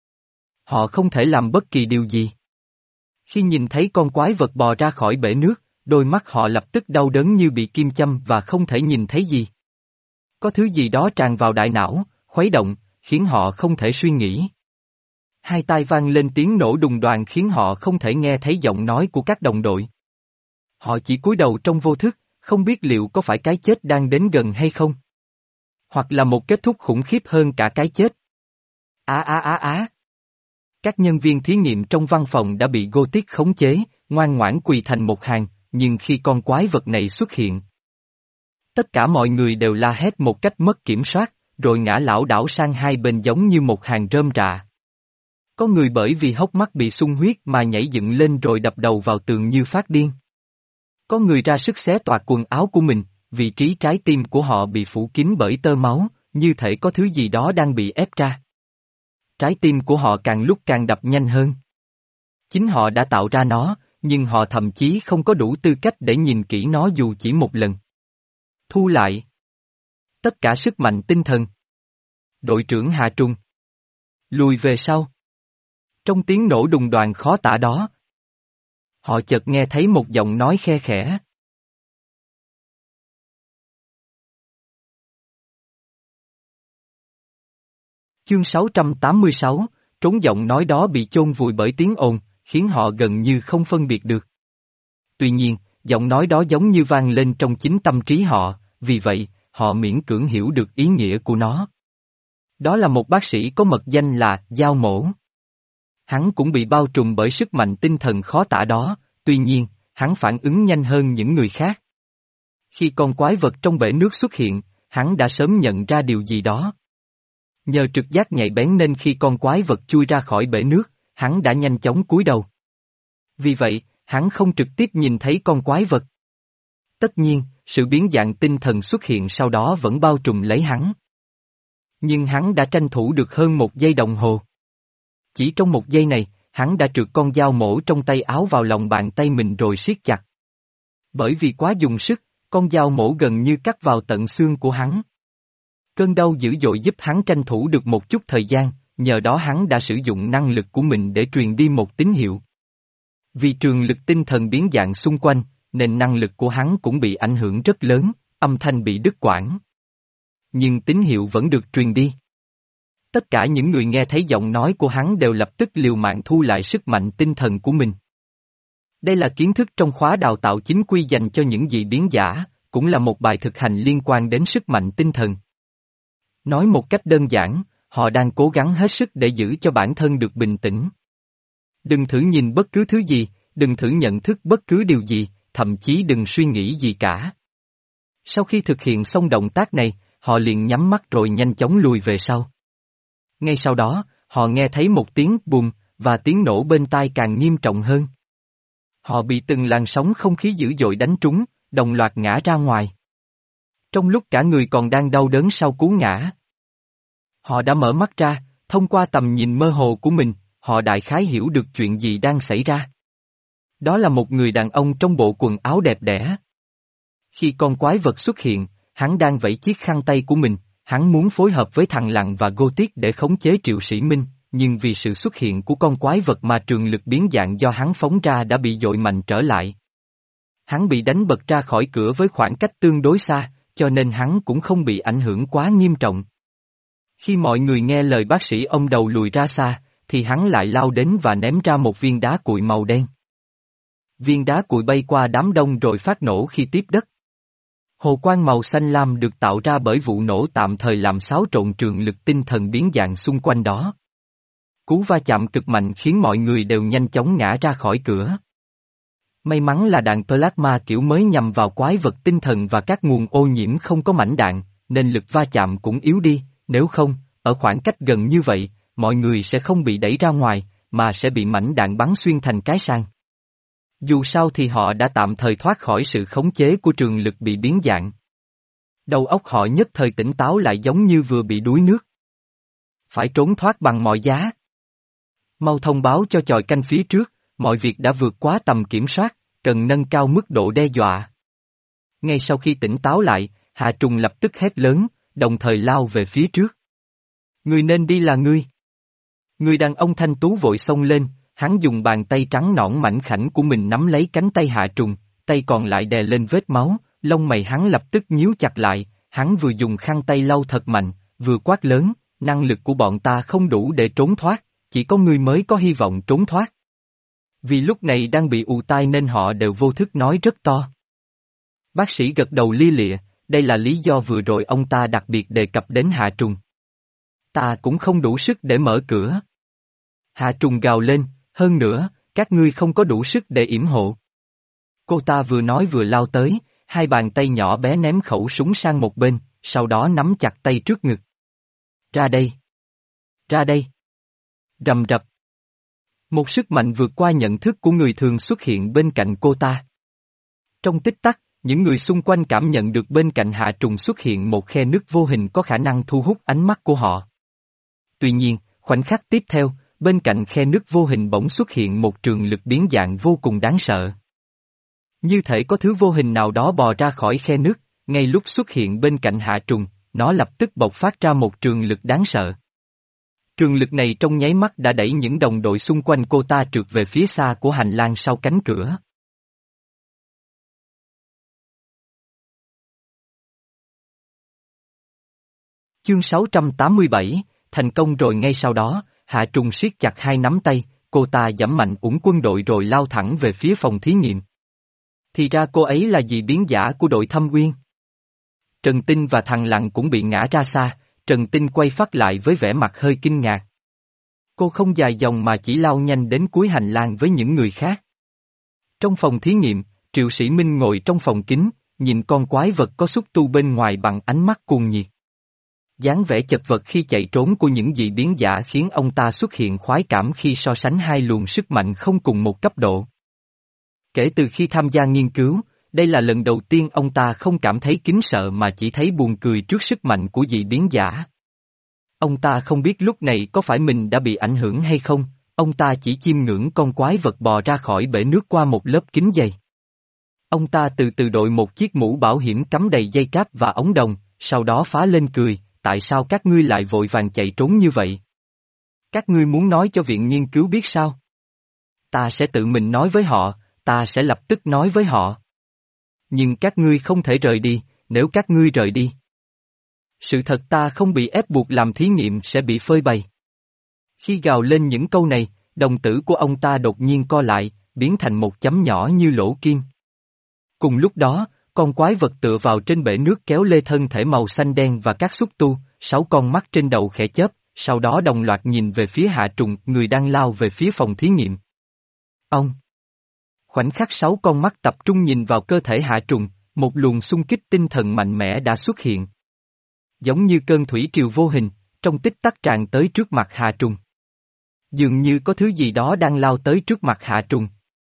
Họ không thể làm bất kỳ điều gì. Khi nhìn thấy con quái vật bò ra khỏi bể nước, đôi mắt họ lập tức đau đớn như bị kim châm và không thể nhìn thấy gì. Có thứ gì đó tràn vào đại não, khuấy động, khiến họ không thể suy nghĩ. Hai tai vang lên tiếng nổ đùng đoàng khiến họ không thể nghe thấy giọng nói của các đồng đội. Họ chỉ cúi đầu trong vô thức, không biết liệu có phải cái chết đang đến gần hay không. Hoặc là một kết thúc khủng khiếp hơn cả cái chết. Á á á á. Các nhân viên thí nghiệm trong văn phòng đã bị Gothic khống chế, ngoan ngoãn quỳ thành một hàng, nhưng khi con quái vật này xuất hiện, tất cả mọi người đều la hét một cách mất kiểm soát, rồi ngã lảo đảo sang hai bên giống như một hàng rơm rạ. Có người bởi vì hốc mắt bị sung huyết mà nhảy dựng lên rồi đập đầu vào tường như phát điên. Có người ra sức xé toạc quần áo của mình, vị trí trái tim của họ bị phủ kín bởi tơ máu, như thể có thứ gì đó đang bị ép ra. Trái tim của họ càng lúc càng đập nhanh hơn. Chính họ đã tạo ra nó, nhưng họ thậm chí không có đủ tư cách để nhìn kỹ nó dù chỉ một lần. Thu lại tất cả sức mạnh tinh thần. Đội trưởng Hạ Trung lùi về sau. Trong tiếng nổ đùng đoàng khó tả đó, họ chợt nghe thấy một giọng nói khe khẽ. Chương sáu trăm tám mươi sáu, trốn giọng nói đó bị chôn vùi bởi tiếng ồn, khiến họ gần như không phân biệt được. Tuy nhiên, giọng nói đó giống như vang lên trong chính tâm trí họ, vì vậy, họ miễn cưỡng hiểu được ý nghĩa của nó. Đó là một bác sĩ có mật danh là Giao Mổ. Hắn cũng bị bao trùm bởi sức mạnh tinh thần khó tả đó, tuy nhiên, hắn phản ứng nhanh hơn những người khác. Khi con quái vật trong bể nước xuất hiện, hắn đã sớm nhận ra điều gì đó. Nhờ trực giác nhạy bén nên khi con quái vật chui ra khỏi bể nước, hắn đã nhanh chóng cúi đầu. Vì vậy, hắn không trực tiếp nhìn thấy con quái vật. Tất nhiên, sự biến dạng tinh thần xuất hiện sau đó vẫn bao trùm lấy hắn. Nhưng hắn đã tranh thủ được hơn một giây đồng hồ. Chỉ trong một giây này, hắn đã trượt con dao mổ trong tay áo vào lòng bàn tay mình rồi siết chặt. Bởi vì quá dùng sức, con dao mổ gần như cắt vào tận xương của hắn. Cơn đau dữ dội giúp hắn tranh thủ được một chút thời gian, nhờ đó hắn đã sử dụng năng lực của mình để truyền đi một tín hiệu. Vì trường lực tinh thần biến dạng xung quanh, nên năng lực của hắn cũng bị ảnh hưởng rất lớn, âm thanh bị đứt quãng. Nhưng tín hiệu vẫn được truyền đi. Tất cả những người nghe thấy giọng nói của hắn đều lập tức liều mạng thu lại sức mạnh tinh thần của mình. Đây là kiến thức trong khóa đào tạo chính quy dành cho những dị biến giả, cũng là một bài thực hành liên quan đến sức mạnh tinh thần. Nói một cách đơn giản, họ đang cố gắng hết sức để giữ cho bản thân được bình tĩnh. Đừng thử nhìn bất cứ thứ gì, đừng thử nhận thức bất cứ điều gì, thậm chí đừng suy nghĩ gì cả. Sau khi thực hiện xong động tác này, họ liền nhắm mắt rồi nhanh chóng lùi về sau. Ngay sau đó, họ nghe thấy một tiếng bùm, và tiếng nổ bên tai càng nghiêm trọng hơn. Họ bị từng làn sóng không khí dữ dội đánh trúng, đồng loạt ngã ra ngoài. Trong lúc cả người còn đang đau đớn sau cú ngã, họ đã mở mắt ra, thông qua tầm nhìn mơ hồ của mình, họ đại khái hiểu được chuyện gì đang xảy ra. Đó là một người đàn ông trong bộ quần áo đẹp đẽ. Khi con quái vật xuất hiện, hắn đang vẫy chiếc khăn tay của mình, hắn muốn phối hợp với thằng Lặng và Gothic để khống chế Triệu Sĩ Minh, nhưng vì sự xuất hiện của con quái vật mà trường lực biến dạng do hắn phóng ra đã bị dội mạnh trở lại. Hắn bị đánh bật ra khỏi cửa với khoảng cách tương đối xa, cho nên hắn cũng không bị ảnh hưởng quá nghiêm trọng. Khi mọi người nghe lời bác sĩ ông đầu lùi ra xa, thì hắn lại lao đến và ném ra một viên đá cuội màu đen. Viên đá cuội bay qua đám đông rồi phát nổ khi tiếp đất. Hồ quang màu xanh lam được tạo ra bởi vụ nổ tạm thời làm xáo trộn trường lực tinh thần biến dạng xung quanh đó. Cú va chạm cực mạnh khiến mọi người đều nhanh chóng ngã ra khỏi cửa. May mắn là đạn plasma kiểu mới nhằm vào quái vật tinh thần và các nguồn ô nhiễm không có mảnh đạn, nên lực va chạm cũng yếu đi, nếu không, ở khoảng cách gần như vậy, mọi người sẽ không bị đẩy ra ngoài, mà sẽ bị mảnh đạn bắn xuyên thành cái sang. Dù sao thì họ đã tạm thời thoát khỏi sự khống chế của trường lực bị biến dạng. Đầu óc họ nhất thời tỉnh táo lại giống như vừa bị đuối nước. Phải trốn thoát bằng mọi giá. Mau thông báo cho chòi canh phía trước, mọi việc đã vượt quá tầm kiểm soát, cần nâng cao mức độ đe dọa. Ngay sau khi tỉnh táo lại, Hạ Trùng lập tức hét lớn, đồng thời lao về phía trước. Người nên đi là ngươi. Người đàn ông thanh tú vội xông lên, hắn dùng bàn tay trắng nõn mảnh khảnh của mình nắm lấy cánh tay Hạ Trùng, tay còn lại đè lên vết máu, lông mày hắn lập tức nhíu chặt lại, hắn vừa dùng khăn tay lau thật mạnh, vừa quát lớn, năng lực của bọn ta không đủ để trốn thoát, chỉ có ngươi mới có hy vọng trốn thoát. Vì lúc này đang bị ù tai nên họ đều vô thức nói rất to. Bác sĩ gật đầu lia lịa, đây là lý do vừa rồi ông ta đặc biệt đề cập đến Hạ Trùng. Ta cũng không đủ sức để mở cửa. Hạ Trùng gào lên, hơn nữa, các ngươi không có đủ sức để yểm hộ. Cô ta vừa nói vừa lao tới, hai bàn tay nhỏ bé ném khẩu súng sang một bên, sau đó nắm chặt tay trước ngực. Ra đây! Ra đây! Rầm rập. Một sức mạnh vượt qua nhận thức của người thường xuất hiện bên cạnh cô ta. Trong tích tắc, những người xung quanh cảm nhận được bên cạnh Hạ Trùng xuất hiện một khe nứt vô hình có khả năng thu hút ánh mắt của họ. Tuy nhiên, khoảnh khắc tiếp theo, bên cạnh khe nứt vô hình bỗng xuất hiện một trường lực biến dạng vô cùng đáng sợ. Như thể có thứ vô hình nào đó bò ra khỏi khe nứt, ngay lúc xuất hiện bên cạnh Hạ Trùng, nó lập tức bộc phát ra một trường lực đáng sợ. Trường lực này trong nháy mắt đã đẩy những đồng đội xung quanh cô ta trượt về phía xa của hành lang sau cánh cửa. Chương sáu trăm tám mươi bảy, thành công rồi. Ngay sau đó, Hạ Trùng siết chặt hai nắm tay, cô ta giẫm mạnh ủng quân đội rồi lao thẳng về phía phòng thí nghiệm. Thì ra cô ấy là dì biến giả của đội Thâm Uyên. Trần Tinh và thằng Lặng cũng bị ngã ra xa, Trần Tinh quay phát lại với vẻ mặt hơi kinh ngạc. Cô không dài dòng mà chỉ lao nhanh đến cuối hành lang với những người khác. Trong phòng thí nghiệm, Triệu Sĩ Minh ngồi trong phòng kính, nhìn con quái vật có xúc tu bên ngoài bằng ánh mắt cuồng nhiệt. Dáng vẻ chật vật khi chạy trốn của những dị biến giả khiến ông ta xuất hiện khoái cảm khi so sánh hai luồng sức mạnh không cùng một cấp độ. Kể từ khi tham gia nghiên cứu, đây là lần đầu tiên ông ta không cảm thấy kính sợ mà chỉ thấy buồn cười trước sức mạnh của dị biến giả. Ông ta không biết lúc này có phải mình đã bị ảnh hưởng hay không, ông ta chỉ chiêm ngưỡng con quái vật bò ra khỏi bể nước qua một lớp kính dày. Ông ta từ từ đội một chiếc mũ bảo hiểm cắm đầy dây cáp và ống đồng, sau đó phá lên cười, tại sao các ngươi lại vội vàng chạy trốn như vậy? Các ngươi muốn nói cho viện nghiên cứu biết sao? Ta sẽ tự mình nói với họ, ta sẽ lập tức nói với họ. Nhưng các ngươi không thể rời đi, nếu các ngươi rời đi. Sự thật ta không bị ép buộc làm thí nghiệm sẽ bị phơi bày. Khi gào lên những câu này, đồng tử của ông ta đột nhiên co lại, biến thành một chấm nhỏ như lỗ kim. Cùng lúc đó, con quái vật tựa vào trên bể nước kéo lê thân thể màu xanh đen và các xúc tu, sáu con mắt trên đầu khẽ chớp, sau đó đồng loạt nhìn về phía Hạ Trùng, người đang lao về phía phòng thí nghiệm. Ông! Khoảnh khắc sáu con mắt tập trung nhìn vào cơ thể Hạ Trùng, một luồng xung kích tinh thần mạnh mẽ đã xuất hiện. Giống như cơn thủy triều vô hình, trong tích tắc tràn tới trước mặt Hạ Trùng. Dường như có thứ gì đó đang lao tới trước mặt Hạ Trùng.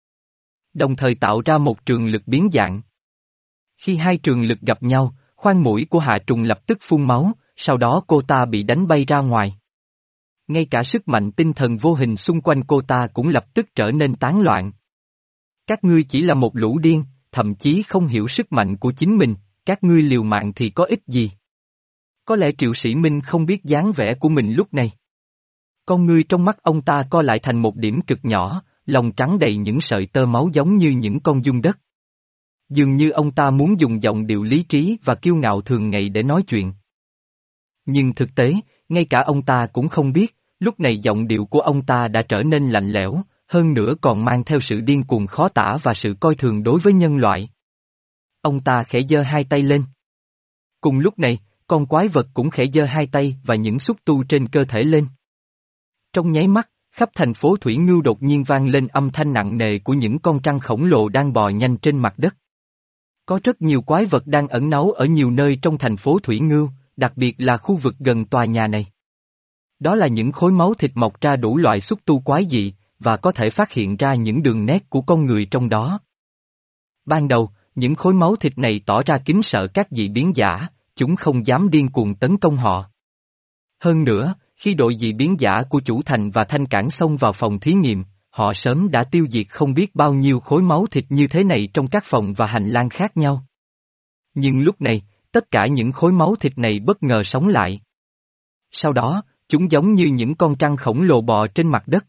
Đồng thời tạo ra một trường lực biến dạng. Khi hai trường lực gặp nhau, khoang mũi của Hạ Trùng lập tức phun máu, sau đó cô ta bị đánh bay ra ngoài. Ngay cả sức mạnh tinh thần vô hình xung quanh cô ta cũng lập tức trở nên tán loạn. Các ngươi chỉ là một lũ điên, thậm chí không hiểu sức mạnh của chính mình, các ngươi liều mạng thì có ích gì? Có lẽ Triệu Sĩ Minh không biết dáng vẻ của mình lúc này. Con ngươi trong mắt ông ta co lại thành một điểm cực nhỏ, lòng trắng đầy những sợi tơ máu giống như những con giun đất. Dường như ông ta muốn dùng giọng điệu lý trí và kiêu ngạo thường ngày để nói chuyện. Nhưng thực tế, ngay cả ông ta cũng không biết, lúc này giọng điệu của ông ta đã trở nên lạnh lẽo, hơn nữa còn mang theo sự điên cuồng khó tả và sự coi thường đối với nhân loại. Ông ta khẽ giơ hai tay lên. Cùng lúc này, con quái vật cũng khẽ giơ hai tay và những xúc tu trên cơ thể lên. Trong nháy mắt, khắp thành phố Thủy Ngưu đột nhiên vang lên âm thanh nặng nề của những con trăng khổng lồ đang bò nhanh trên mặt đất. Có rất nhiều quái vật đang ẩn náu ở nhiều nơi trong thành phố Thủy Ngưu, đặc biệt là khu vực gần tòa nhà này. Đó là những khối máu thịt mọc ra đủ loại xúc tu quái dị, và có thể phát hiện ra những đường nét của con người trong đó. Ban đầu, những khối máu thịt này tỏ ra kính sợ các dị biến giả, chúng không dám điên cuồng tấn công họ. Hơn nữa, khi đội dị biến giả của chủ thành và thanh cảng xông vào phòng thí nghiệm, họ sớm đã tiêu diệt không biết bao nhiêu khối máu thịt như thế này trong các phòng và hành lang khác nhau. Nhưng lúc này, tất cả những khối máu thịt này bất ngờ sống lại. Sau đó, chúng giống như những con trăng khổng lồ bò trên mặt đất.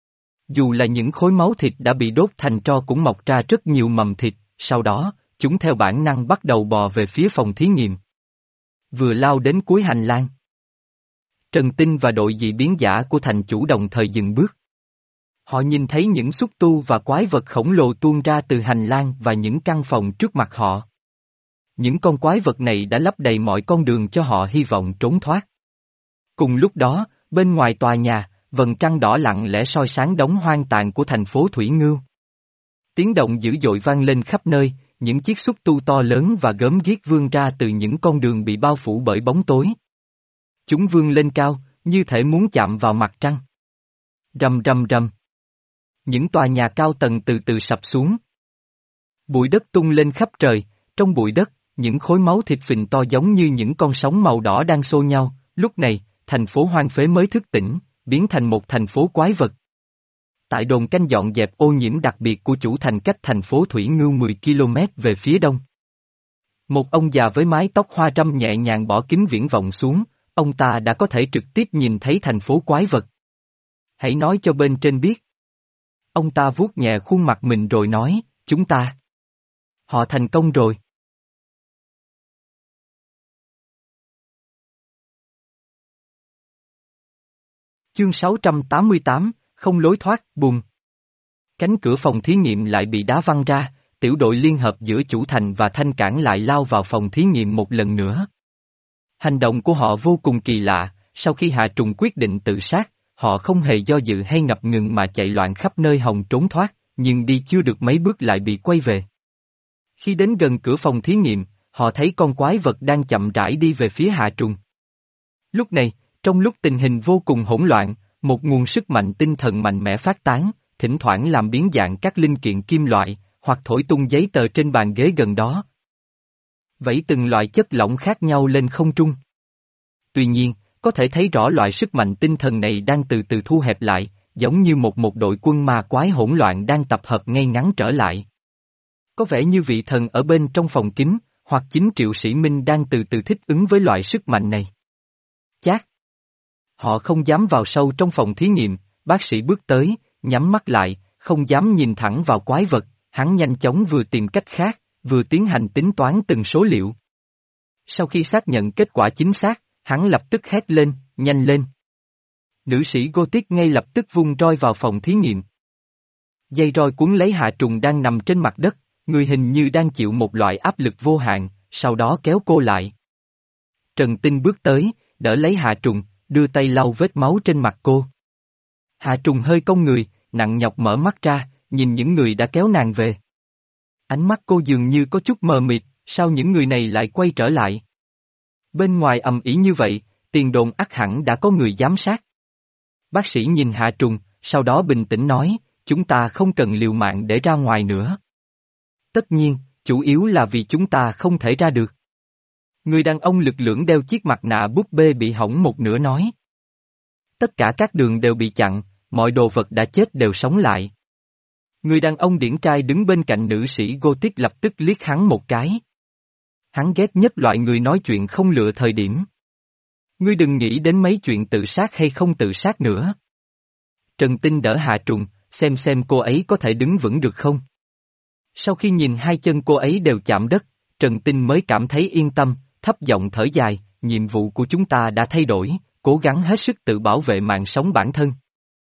Dù là những khối máu thịt đã bị đốt thành tro cũng mọc ra rất nhiều mầm thịt, sau đó, chúng theo bản năng bắt đầu bò về phía phòng thí nghiệm. Vừa lao đến cuối hành lang, Trần Tinh và đội dị biến giả của thành chủ đồng thời dừng bước. Họ nhìn thấy những xúc tu và quái vật khổng lồ tuôn ra từ hành lang và những căn phòng trước mặt họ. Những con quái vật này đã lấp đầy mọi con đường cho họ hy vọng trốn thoát. Cùng lúc đó, bên ngoài tòa nhà, vầng trăng đỏ lặng lẽ soi sáng đống hoang tàn của thành phố Thủy Ngưu. Tiếng động dữ dội vang lên khắp nơi, những chiếc xúc tu to lớn và gớm ghiếc vươn ra từ những con đường bị bao phủ bởi bóng tối. Chúng vươn lên cao, như thể muốn chạm vào mặt trăng. Rầm rầm rầm. Những tòa nhà cao tầng từ từ sập xuống. Bụi đất tung lên khắp trời, trong bụi đất, những khối máu thịt phình to giống như những con sóng màu đỏ đang xô nhau, lúc này, thành phố hoang phế mới thức tỉnh, biến thành một thành phố quái vật. Tại đồn canh dọn dẹp ô nhiễm đặc biệt của chủ thành cách thành phố Thủy Ngưu mười ki lô mét về phía đông. Một ông già với mái tóc hoa râm nhẹ nhàng bỏ kính viễn vọng xuống, ông ta đã có thể trực tiếp nhìn thấy thành phố quái vật. Hãy nói cho bên trên biết. Ông ta vuốt nhẹ khuôn mặt mình rồi nói, chúng ta. Họ thành công rồi. Chương sáu trăm tám mươi tám, không lối thoát, bùm. Cánh cửa phòng thí nghiệm lại bị đá văng ra, tiểu đội liên hợp giữa chủ thành và thanh cảng lại lao vào phòng thí nghiệm một lần nữa. Hành động của họ vô cùng kỳ lạ, sau khi Hạ Trùng quyết định tự sát, họ không hề do dự hay ngập ngừng mà chạy loạn khắp nơi hòng trốn thoát, nhưng đi chưa được mấy bước lại bị quay về. Khi đến gần cửa phòng thí nghiệm, họ thấy con quái vật đang chậm rãi đi về phía Hạ Trùng. Lúc này, trong lúc tình hình vô cùng hỗn loạn, một nguồn sức mạnh tinh thần mạnh mẽ phát tán, thỉnh thoảng làm biến dạng các linh kiện kim loại, hoặc thổi tung giấy tờ trên bàn ghế gần đó. Vẫy từng loại chất lỏng khác nhau lên không trung. Tuy nhiên, có thể thấy rõ loại sức mạnh tinh thần này đang từ từ thu hẹp lại, giống như một một đội quân ma quái hỗn loạn đang tập hợp ngay ngắn trở lại. Có vẻ như vị thần ở bên trong phòng kín, hoặc chính Triệu Sĩ Minh đang từ từ thích ứng với loại sức mạnh này. Chát! Họ không dám vào sâu trong phòng thí nghiệm, bác sĩ bước tới, nhắm mắt lại, không dám nhìn thẳng vào quái vật, hắn nhanh chóng vừa tìm cách khác, vừa tiến hành tính toán từng số liệu. Sau khi xác nhận kết quả chính xác, hắn lập tức hét lên, nhanh lên. Nữ sĩ Gothic ngay lập tức vung roi vào phòng thí nghiệm. Dây roi cuốn lấy Hạ Trùng đang nằm trên mặt đất, người hình như đang chịu một loại áp lực vô hạn, sau đó kéo cô lại. Trần Tinh bước tới, đỡ lấy Hạ Trùng, đưa tay lau vết máu trên mặt cô. Hạ Trùng hơi cong người, nặng nhọc mở mắt ra, nhìn những người đã kéo nàng về. Ánh mắt cô dường như có chút mờ mịt, sao những người này lại quay trở lại? Bên ngoài ầm ĩ như vậy, tiền đồn ắt hẳn đã có người giám sát. Bác sĩ nhìn Hạ Trùng, sau đó bình tĩnh nói, chúng ta không cần liều mạng để ra ngoài nữa. Tất nhiên, chủ yếu là vì chúng ta không thể ra được. Người đàn ông lực lưỡng đeo chiếc mặt nạ búp bê bị hỏng một nửa nói. Tất cả các đường đều bị chặn, mọi đồ vật đã chết đều sống lại. Người đàn ông điển trai đứng bên cạnh nữ sĩ Gothic lập tức liếc hắn một cái. Hắn ghét nhất loại người nói chuyện không lựa thời điểm. Ngươi đừng nghĩ đến mấy chuyện tự sát hay không tự sát nữa. Trần Tinh đỡ Hạ Trùng, xem xem cô ấy có thể đứng vững được không. Sau khi nhìn hai chân cô ấy đều chạm đất, Trần Tinh mới cảm thấy yên tâm, thấp giọng thở dài, nhiệm vụ của chúng ta đã thay đổi, cố gắng hết sức tự bảo vệ mạng sống bản thân.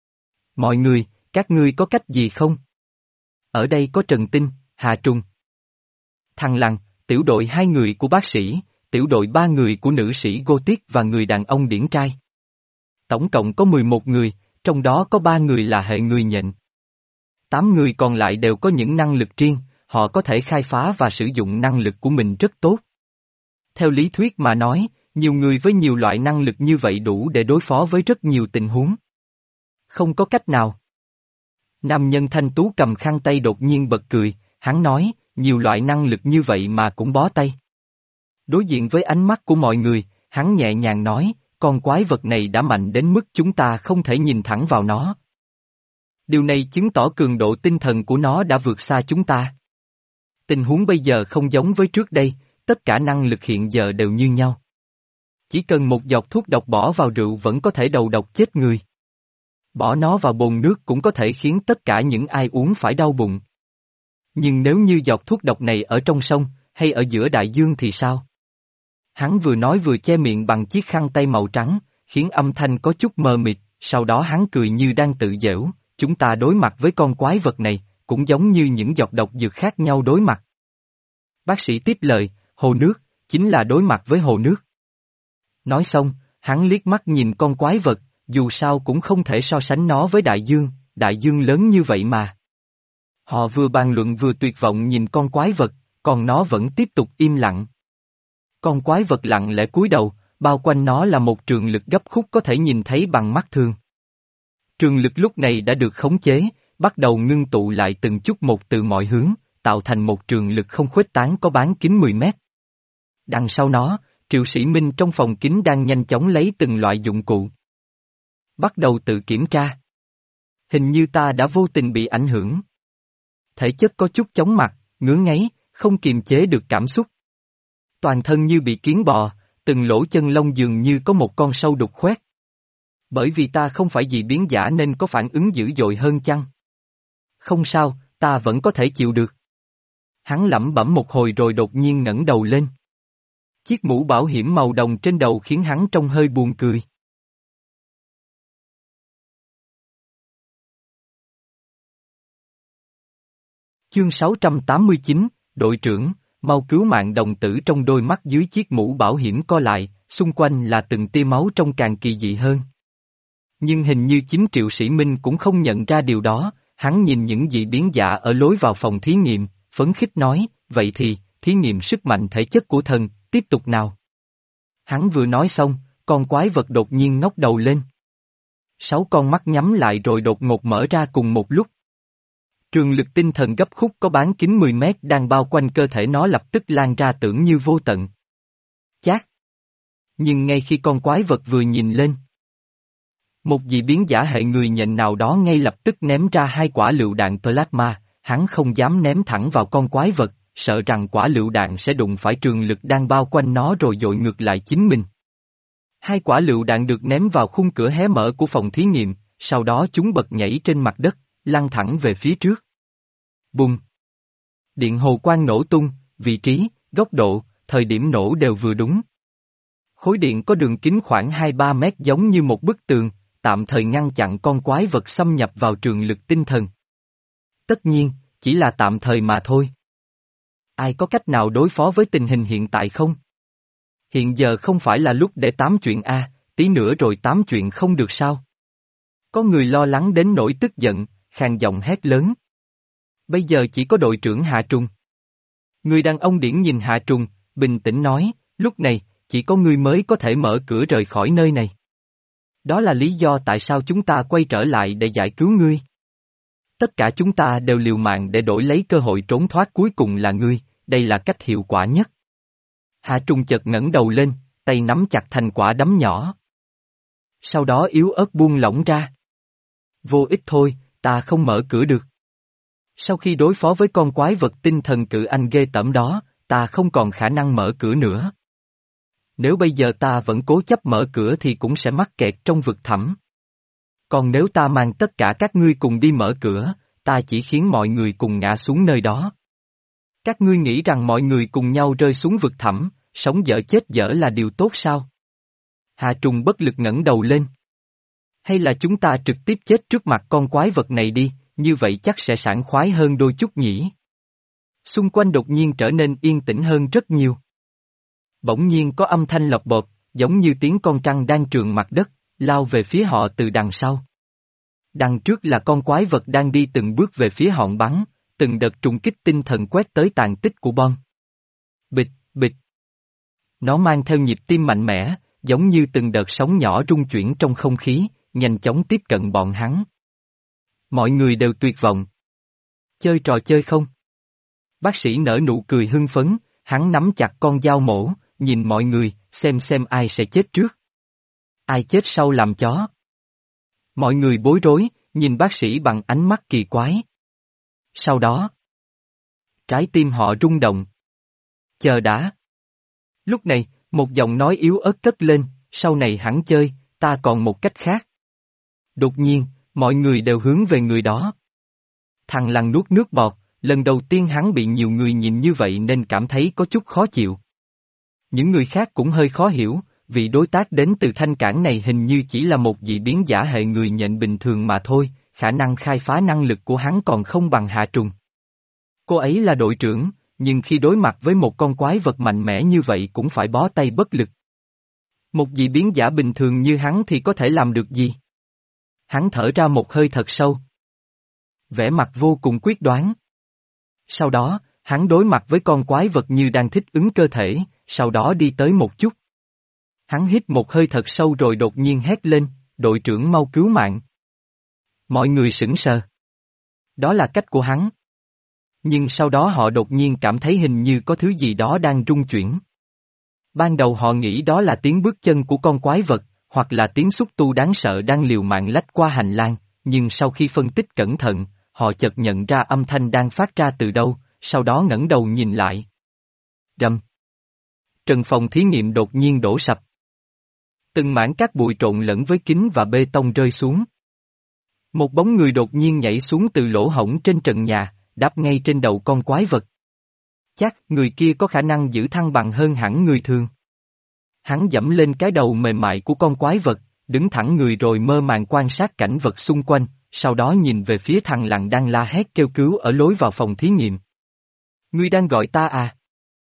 Mọi người, các ngươi có cách gì không? Ở đây có Trần Tinh, Hà Trùng, Thằng Lằn, tiểu đội hai người của bác sĩ, tiểu đội ba người của nữ sĩ Gothic và người đàn ông điển trai. Tổng cộng có mười một người, trong đó có ba người là hệ người nhện. Tám người còn lại đều có những năng lực riêng, họ có thể khai phá và sử dụng năng lực của mình rất tốt. Theo lý thuyết mà nói, nhiều người với nhiều loại năng lực như vậy đủ để đối phó với rất nhiều tình huống. Không có cách nào. Nam nhân thanh tú cầm khăn tay đột nhiên bật cười, hắn nói, nhiều loại năng lực như vậy mà cũng bó tay. Đối diện với ánh mắt của mọi người, hắn nhẹ nhàng nói, con quái vật này đã mạnh đến mức chúng ta không thể nhìn thẳng vào nó. Điều này chứng tỏ cường độ tinh thần của nó đã vượt xa chúng ta. Tình huống bây giờ không giống với trước đây, tất cả năng lực hiện giờ đều như nhau. Chỉ cần một giọt thuốc độc bỏ vào rượu vẫn có thể đầu độc chết người. Bỏ nó vào bồn nước cũng có thể khiến tất cả những ai uống phải đau bụng. Nhưng nếu như giọt thuốc độc này ở trong sông, hay ở giữa đại dương thì sao? Hắn vừa nói vừa che miệng bằng chiếc khăn tay màu trắng, khiến âm thanh có chút mờ mịt, sau đó hắn cười như đang tự giễu, chúng ta đối mặt với con quái vật này, cũng giống như những giọt độc dược khác nhau đối mặt. Bác sĩ tiếp lời, hồ nước, chính là đối mặt với hồ nước. Nói xong, hắn liếc mắt nhìn con quái vật, dù sao cũng không thể so sánh nó với đại dương, đại dương lớn như vậy mà. Họ vừa bàn luận vừa tuyệt vọng nhìn con quái vật, còn nó vẫn tiếp tục im lặng. Con quái vật lặng lẽ cúi đầu, bao quanh nó là một trường lực gấp khúc có thể nhìn thấy bằng mắt thường. Trường lực lúc này đã được khống chế, bắt đầu ngưng tụ lại từng chút một từ mọi hướng, tạo thành một trường lực không khuếch tán có bán kính mười mét. Đằng sau nó, Triệu Sĩ Minh trong phòng kính đang nhanh chóng lấy từng loại dụng cụ. Bắt đầu tự kiểm tra. Hình như ta đã vô tình bị ảnh hưởng. Thể chất có chút chóng mặt, ngứa ngáy, không kiềm chế được cảm xúc. Toàn thân như bị kiến bò, từng lỗ chân lông dường như có một con sâu đục khoét. Bởi vì ta không phải dị biến giả nên có phản ứng dữ dội hơn chăng? Không sao, ta vẫn có thể chịu được. Hắn lẩm bẩm một hồi rồi đột nhiên ngẩng đầu lên. Chiếc mũ bảo hiểm màu đồng trên đầu khiến hắn trông hơi buồn cười. Chương sáu trăm tám mươi chín, đội trưởng, mau cứu mạng đồng tử. Trong đôi mắt dưới chiếc mũ bảo hiểm co lại, xung quanh là từng tia máu trông càng kỳ dị hơn. Nhưng hình như chính Triệu Sĩ Minh cũng không nhận ra điều đó, hắn nhìn những dị biến giả ở lối vào phòng thí nghiệm, phấn khích nói, vậy thì, thí nghiệm sức mạnh thể chất của thần, tiếp tục nào. Hắn vừa nói xong, con quái vật đột nhiên ngóc đầu lên. Sáu con mắt nhắm lại rồi đột ngột mở ra cùng một lúc. Trường lực tinh thần gấp khúc có bán kính mười mét đang bao quanh cơ thể nó lập tức lan ra tưởng như vô tận. Chát! Nhưng ngay khi con quái vật vừa nhìn lên, một dị biến giả hệ người nhện nào đó ngay lập tức ném ra hai quả lựu đạn plasma, hắn không dám ném thẳng vào con quái vật, sợ rằng quả lựu đạn sẽ đụng phải trường lực đang bao quanh nó rồi dội ngược lại chính mình. Hai quả lựu đạn được ném vào khung cửa hé mở của phòng thí nghiệm, sau đó chúng bật nhảy trên mặt đất, lăn thẳng về phía trước. Bùng! Điện hồ quang nổ tung, vị trí, góc độ, thời điểm nổ đều vừa đúng. Khối điện có đường kính khoảng hai ba mét giống như một bức tường, tạm thời ngăn chặn con quái vật xâm nhập vào trường lực tinh thần. Tất nhiên, chỉ là tạm thời mà thôi. Ai có cách nào đối phó với tình hình hiện tại không? Hiện giờ không phải là lúc để tám chuyện a, tí nữa rồi tám chuyện không được sao? Có người lo lắng đến nỗi tức giận, khàn giọng hét lớn. Bây giờ chỉ có đội trưởng Hạ Trùng. Người đàn ông điển nhìn Hạ Trùng, bình tĩnh nói, lúc này, chỉ có ngươi mới có thể mở cửa rời khỏi nơi này. Đó là lý do tại sao chúng ta quay trở lại để giải cứu ngươi. Tất cả chúng ta đều liều mạng để đổi lấy cơ hội trốn thoát cuối cùng là ngươi, đây là cách hiệu quả nhất. Hạ Trùng chợt ngẩng đầu lên, tay nắm chặt thành quả đấm nhỏ. Sau đó yếu ớt buông lỏng ra. Vô ích thôi, ta không mở cửa được. Sau khi đối phó với con quái vật tinh thần cự anh ghê tởm đó, ta không còn khả năng mở cửa nữa. Nếu bây giờ ta vẫn cố chấp mở cửa thì cũng sẽ mắc kẹt trong vực thẳm. Còn nếu ta mang tất cả các ngươi cùng đi mở cửa, ta chỉ khiến mọi người cùng ngã xuống nơi đó. Các ngươi nghĩ rằng mọi người cùng nhau rơi xuống vực thẳm, sống dở chết dở là điều tốt sao? Hà Trùng bất lực ngẩng đầu lên. Hay là chúng ta trực tiếp chết trước mặt con quái vật này đi, như vậy chắc sẽ sảng khoái hơn đôi chút nhỉ. Xung quanh đột nhiên trở nên yên tĩnh hơn rất nhiều. Bỗng nhiên có âm thanh lọc bộp, giống như tiếng con trăng đang trườn mặt đất, lao về phía họ từ đằng sau. Đằng trước là con quái vật đang đi từng bước về phía hòn bắn, từng đợt trùng kích tinh thần quét tới tàn tích của bom. Bịch, bịch. Nó mang theo nhịp tim mạnh mẽ, giống như từng đợt sóng nhỏ rung chuyển trong không khí, nhanh chóng tiếp cận bọn hắn. Mọi người đều tuyệt vọng. Chơi trò chơi không? Bác sĩ nở nụ cười hưng phấn, hắn nắm chặt con dao mổ, nhìn mọi người, xem xem ai sẽ chết trước. Ai chết sau làm chó. Mọi người bối rối, nhìn bác sĩ bằng ánh mắt kỳ quái. Sau đó, trái tim họ rung động. Chờ đã. Lúc này, một giọng nói yếu ớt cất lên, sau này hẳn chơi, ta còn một cách khác. Đột nhiên, mọi người đều hướng về người đó. Thằng Lằn nuốt nước bọt, lần đầu tiên hắn bị nhiều người nhìn như vậy nên cảm thấy có chút khó chịu. Những người khác cũng hơi khó hiểu, vì đối tác đến từ Thanh Cảng này hình như chỉ là một dị biến giả hệ người nhện bình thường mà thôi, khả năng khai phá năng lực của hắn còn không bằng Hạ Trùng. Cô ấy là đội trưởng, nhưng khi đối mặt với một con quái vật mạnh mẽ như vậy cũng phải bó tay bất lực. Một dị biến giả bình thường như hắn thì có thể làm được gì? Hắn thở ra một hơi thật sâu. Vẻ mặt vô cùng quyết đoán. Sau đó, hắn đối mặt với con quái vật như đang thích ứng cơ thể, sau đó đi tới một chút. Hắn hít một hơi thật sâu rồi đột nhiên hét lên, đội trưởng mau cứu mạng. Mọi người sững sờ. Đó là cách của hắn. Nhưng sau đó họ đột nhiên cảm thấy hình như có thứ gì đó đang rung chuyển. Ban đầu họ nghĩ đó là tiếng bước chân của con quái vật, hoặc là tiếng xúc tu đáng sợ đang liều mạng lách qua hành lang, nhưng sau khi phân tích cẩn thận, họ chợt nhận ra âm thanh đang phát ra từ đâu, sau đó ngẩng đầu nhìn lại. Rầm. Trần phòng thí nghiệm đột nhiên đổ sập. Từng mảng cát bụi trộn lẫn với kính và bê tông rơi xuống. Một bóng người đột nhiên nhảy xuống từ lỗ hổng trên trần nhà, đáp ngay trên đầu con quái vật. Chắc người kia có khả năng giữ thăng bằng hơn hẳn người thường. Hắn dẫm lên cái đầu mềm mại của con quái vật, đứng thẳng người rồi mơ màng quan sát cảnh vật xung quanh, sau đó nhìn về phía thằng Lằn đang la hét kêu cứu ở lối vào phòng thí nghiệm. Ngươi đang gọi ta à?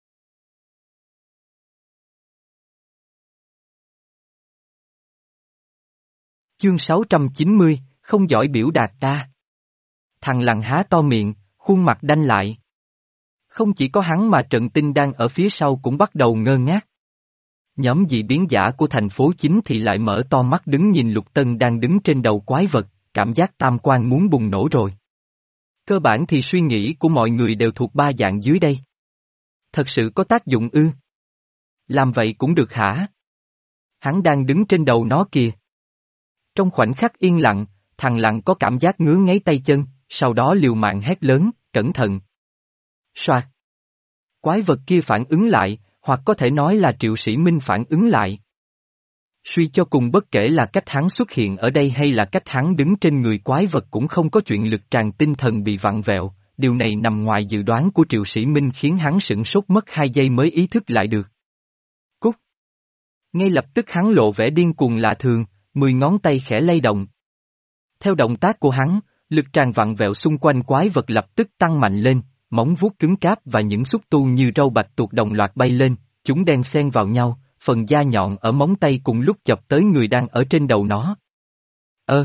Chương sáu trăm chín mươi, không giỏi biểu đạt ta. Thằng Lằn há to miệng, khuôn mặt đanh lại. Không chỉ có hắn mà Trận Tinh đang ở phía sau cũng bắt đầu ngơ ngác. Nhóm dị biến giả của thành phố chính thì lại mở to mắt đứng nhìn Lục Tân đang đứng trên đầu quái vật, cảm giác tam quan muốn bùng nổ rồi. Cơ bản thì suy nghĩ của mọi người đều thuộc ba dạng dưới đây. Thật sự có tác dụng ư? Làm vậy cũng được hả? Hắn đang đứng trên đầu nó kìa. Trong khoảnh khắc yên lặng, thằng Lằn có cảm giác ngứa ngáy tay chân, sau đó liều mạng hét lớn, cẩn thận. Soạt. Quái vật kia phản ứng lại, hoặc có thể nói là Triệu Sĩ Minh phản ứng lại. Suy cho cùng bất kể là cách hắn xuất hiện ở đây hay là cách hắn đứng trên người quái vật cũng không có chuyện lực tràn tinh thần bị vặn vẹo, điều này nằm ngoài dự đoán của Triệu Sĩ Minh khiến hắn sửng sốt mất hai giây mới ý thức lại được. Cút. Ngay lập tức hắn lộ vẻ điên cuồng lạ thường, mười ngón tay khẽ lay động. Theo động tác của hắn, lực tràn vặn vẹo xung quanh quái vật lập tức tăng mạnh lên, móng vuốt cứng cáp và những xúc tu như râu bạch tuộc đồng loạt bay lên, chúng đan xen vào nhau, phần da nhọn ở móng tay cùng lúc chọc tới người đang ở trên đầu nó. Ơ!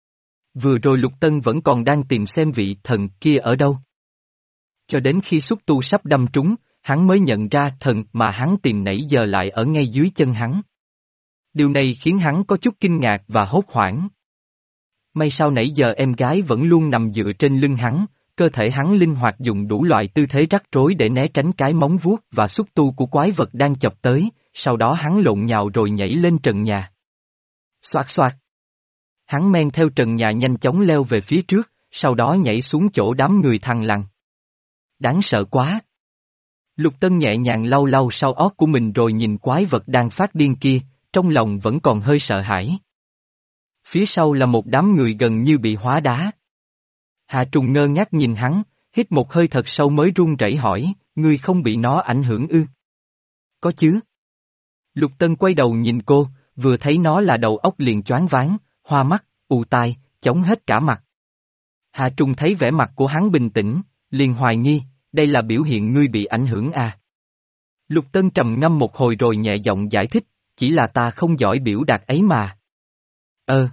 Vừa rồi Lục Tân vẫn còn đang tìm xem vị thần kia ở đâu. Cho đến khi xúc tu sắp đâm trúng, hắn mới nhận ra thần mà hắn tìm nãy giờ lại ở ngay dưới chân hắn. Điều này khiến hắn có chút kinh ngạc và hốt hoảng. May sao nãy giờ em gái vẫn luôn nằm dựa trên lưng hắn, cơ thể hắn linh hoạt dùng đủ loại tư thế rắc rối để né tránh cái móng vuốt và xúc tu của quái vật đang chọc tới, sau đó hắn lộn nhào rồi nhảy lên trần nhà. Xoạt xoạt. Hắn men theo trần nhà nhanh chóng leo về phía trước, sau đó nhảy xuống chỗ đám người thằng Lằn. Đáng sợ quá. Lục Tân nhẹ nhàng lau lau sau ót của mình rồi nhìn quái vật đang phát điên kia, trong lòng vẫn còn hơi sợ hãi. Phía sau là một đám người gần như bị hóa đá. Hà Trùng ngơ ngác nhìn hắn, hít một hơi thật sâu mới run rẩy hỏi, ngươi không bị nó ảnh hưởng ư? Có chứ. Lục Tân quay đầu nhìn cô, vừa thấy nó là đầu óc liền choáng váng, hoa mắt, ù tai, chóng hết cả mặt. Hà Trung thấy vẻ mặt của hắn bình tĩnh, liền hoài nghi, đây là biểu hiện ngươi bị ảnh hưởng à. Lục Tân trầm ngâm một hồi rồi nhẹ giọng giải thích, chỉ là ta không giỏi biểu đạt ấy mà. Ờ.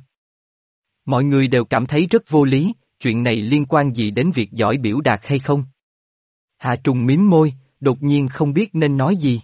Mọi người đều cảm thấy rất vô lý, chuyện này liên quan gì đến việc giỏi biểu đạt hay không? Hà Trung mím môi, đột nhiên không biết nên nói gì.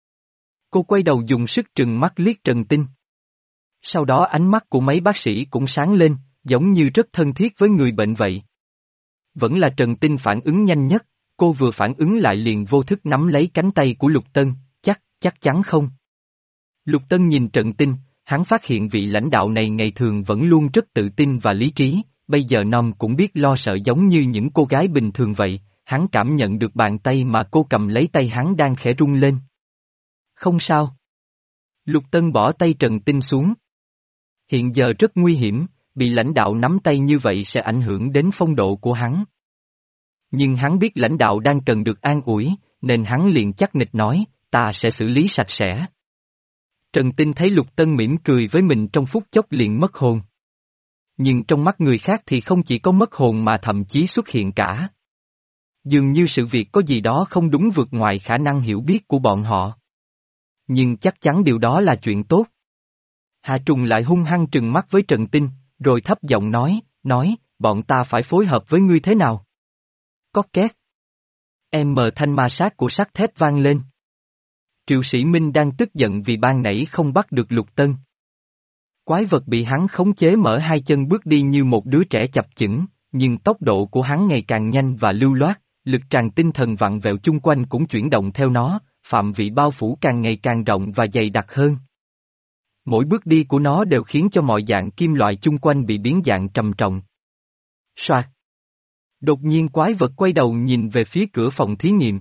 Cô quay đầu dùng sức trừng mắt liếc Trần Tinh. Sau đó ánh mắt của mấy bác sĩ cũng sáng lên, giống như rất thân thiết với người bệnh vậy. Vẫn là Trần Tinh phản ứng nhanh nhất, cô vừa phản ứng lại liền vô thức nắm lấy cánh tay của Lục Tân, chắc, chắc chắn không. Lục Tân nhìn Trần Tinh, hắn phát hiện vị lãnh đạo này ngày thường vẫn luôn rất tự tin và lý trí, bây giờ Nom cũng biết lo sợ giống như những cô gái bình thường vậy, hắn cảm nhận được bàn tay mà cô cầm lấy tay hắn đang khẽ rung lên. Không sao. Lục Tân bỏ tay Trần Tinh xuống. Hiện giờ rất nguy hiểm, bị lãnh đạo nắm tay như vậy sẽ ảnh hưởng đến phong độ của hắn. Nhưng hắn biết lãnh đạo đang cần được an ủi, nên hắn liền chắc nịch nói, ta sẽ xử lý sạch sẽ. Trần Tinh thấy Lục Tân mỉm cười với mình trong phút chốc liền mất hồn. Nhưng trong mắt người khác thì không chỉ có mất hồn mà thậm chí xuất hiện cả. Dường như sự việc có gì đó không đúng vượt ngoài khả năng hiểu biết của bọn họ. Nhưng chắc chắn điều đó là chuyện tốt. Hà Trùng lại hung hăng trừng mắt với Trần Tinh, rồi thấp giọng nói, nói, bọn ta phải phối hợp với ngươi thế nào? Cót két. Em mờ thanh ma sát của sắt thép vang lên. Triệu Sĩ Minh đang tức giận vì ban nãy không bắt được Lục Tân. Quái vật bị hắn khống chế mở hai chân bước đi như một đứa trẻ chập chững, nhưng tốc độ của hắn ngày càng nhanh và lưu loát, lực tràn tinh thần vặn vẹo chung quanh cũng chuyển động theo nó, phạm vị bao phủ càng ngày càng rộng và dày đặc hơn. Mỗi bước đi của nó đều khiến cho mọi dạng kim loại chung quanh bị biến dạng trầm trọng. Soạt. Đột nhiên quái vật quay đầu nhìn về phía cửa phòng thí nghiệm.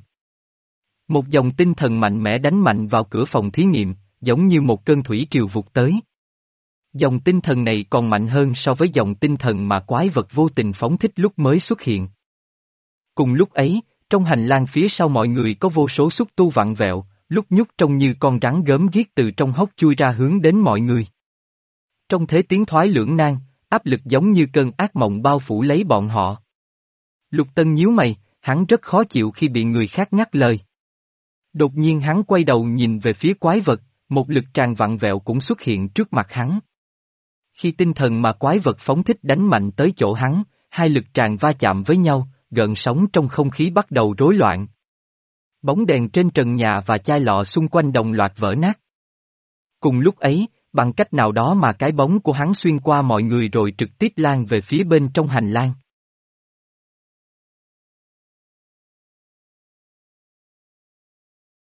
Một dòng tinh thần mạnh mẽ đánh mạnh vào cửa phòng thí nghiệm, giống như một cơn thủy triều vụt tới. Dòng tinh thần này còn mạnh hơn so với dòng tinh thần mà quái vật vô tình phóng thích lúc mới xuất hiện. Cùng lúc ấy, trong hành lang phía sau mọi người có vô số xúc tu vặn vẹo, lúc nhúc trông như con rắn gớm ghiếc từ trong hốc chui ra hướng đến mọi người. Trong thế tiến thoái lưỡng nan, áp lực giống như cơn ác mộng bao phủ lấy bọn họ. Lục Tân nhíu mày, hắn rất khó chịu khi bị người khác ngắt lời. Đột nhiên hắn quay đầu nhìn về phía quái vật, một lực tràn vặn vẹo cũng xuất hiện trước mặt hắn. Khi tinh thần mà quái vật phóng thích đánh mạnh tới chỗ hắn, hai lực tràn va chạm với nhau, gợn sóng trong không khí bắt đầu rối loạn. Bóng đèn trên trần nhà và chai lọ xung quanh đồng loạt vỡ nát. Cùng lúc ấy, bằng cách nào đó mà cái bóng của hắn xuyên qua mọi người rồi trực tiếp lan về phía bên trong hành lang.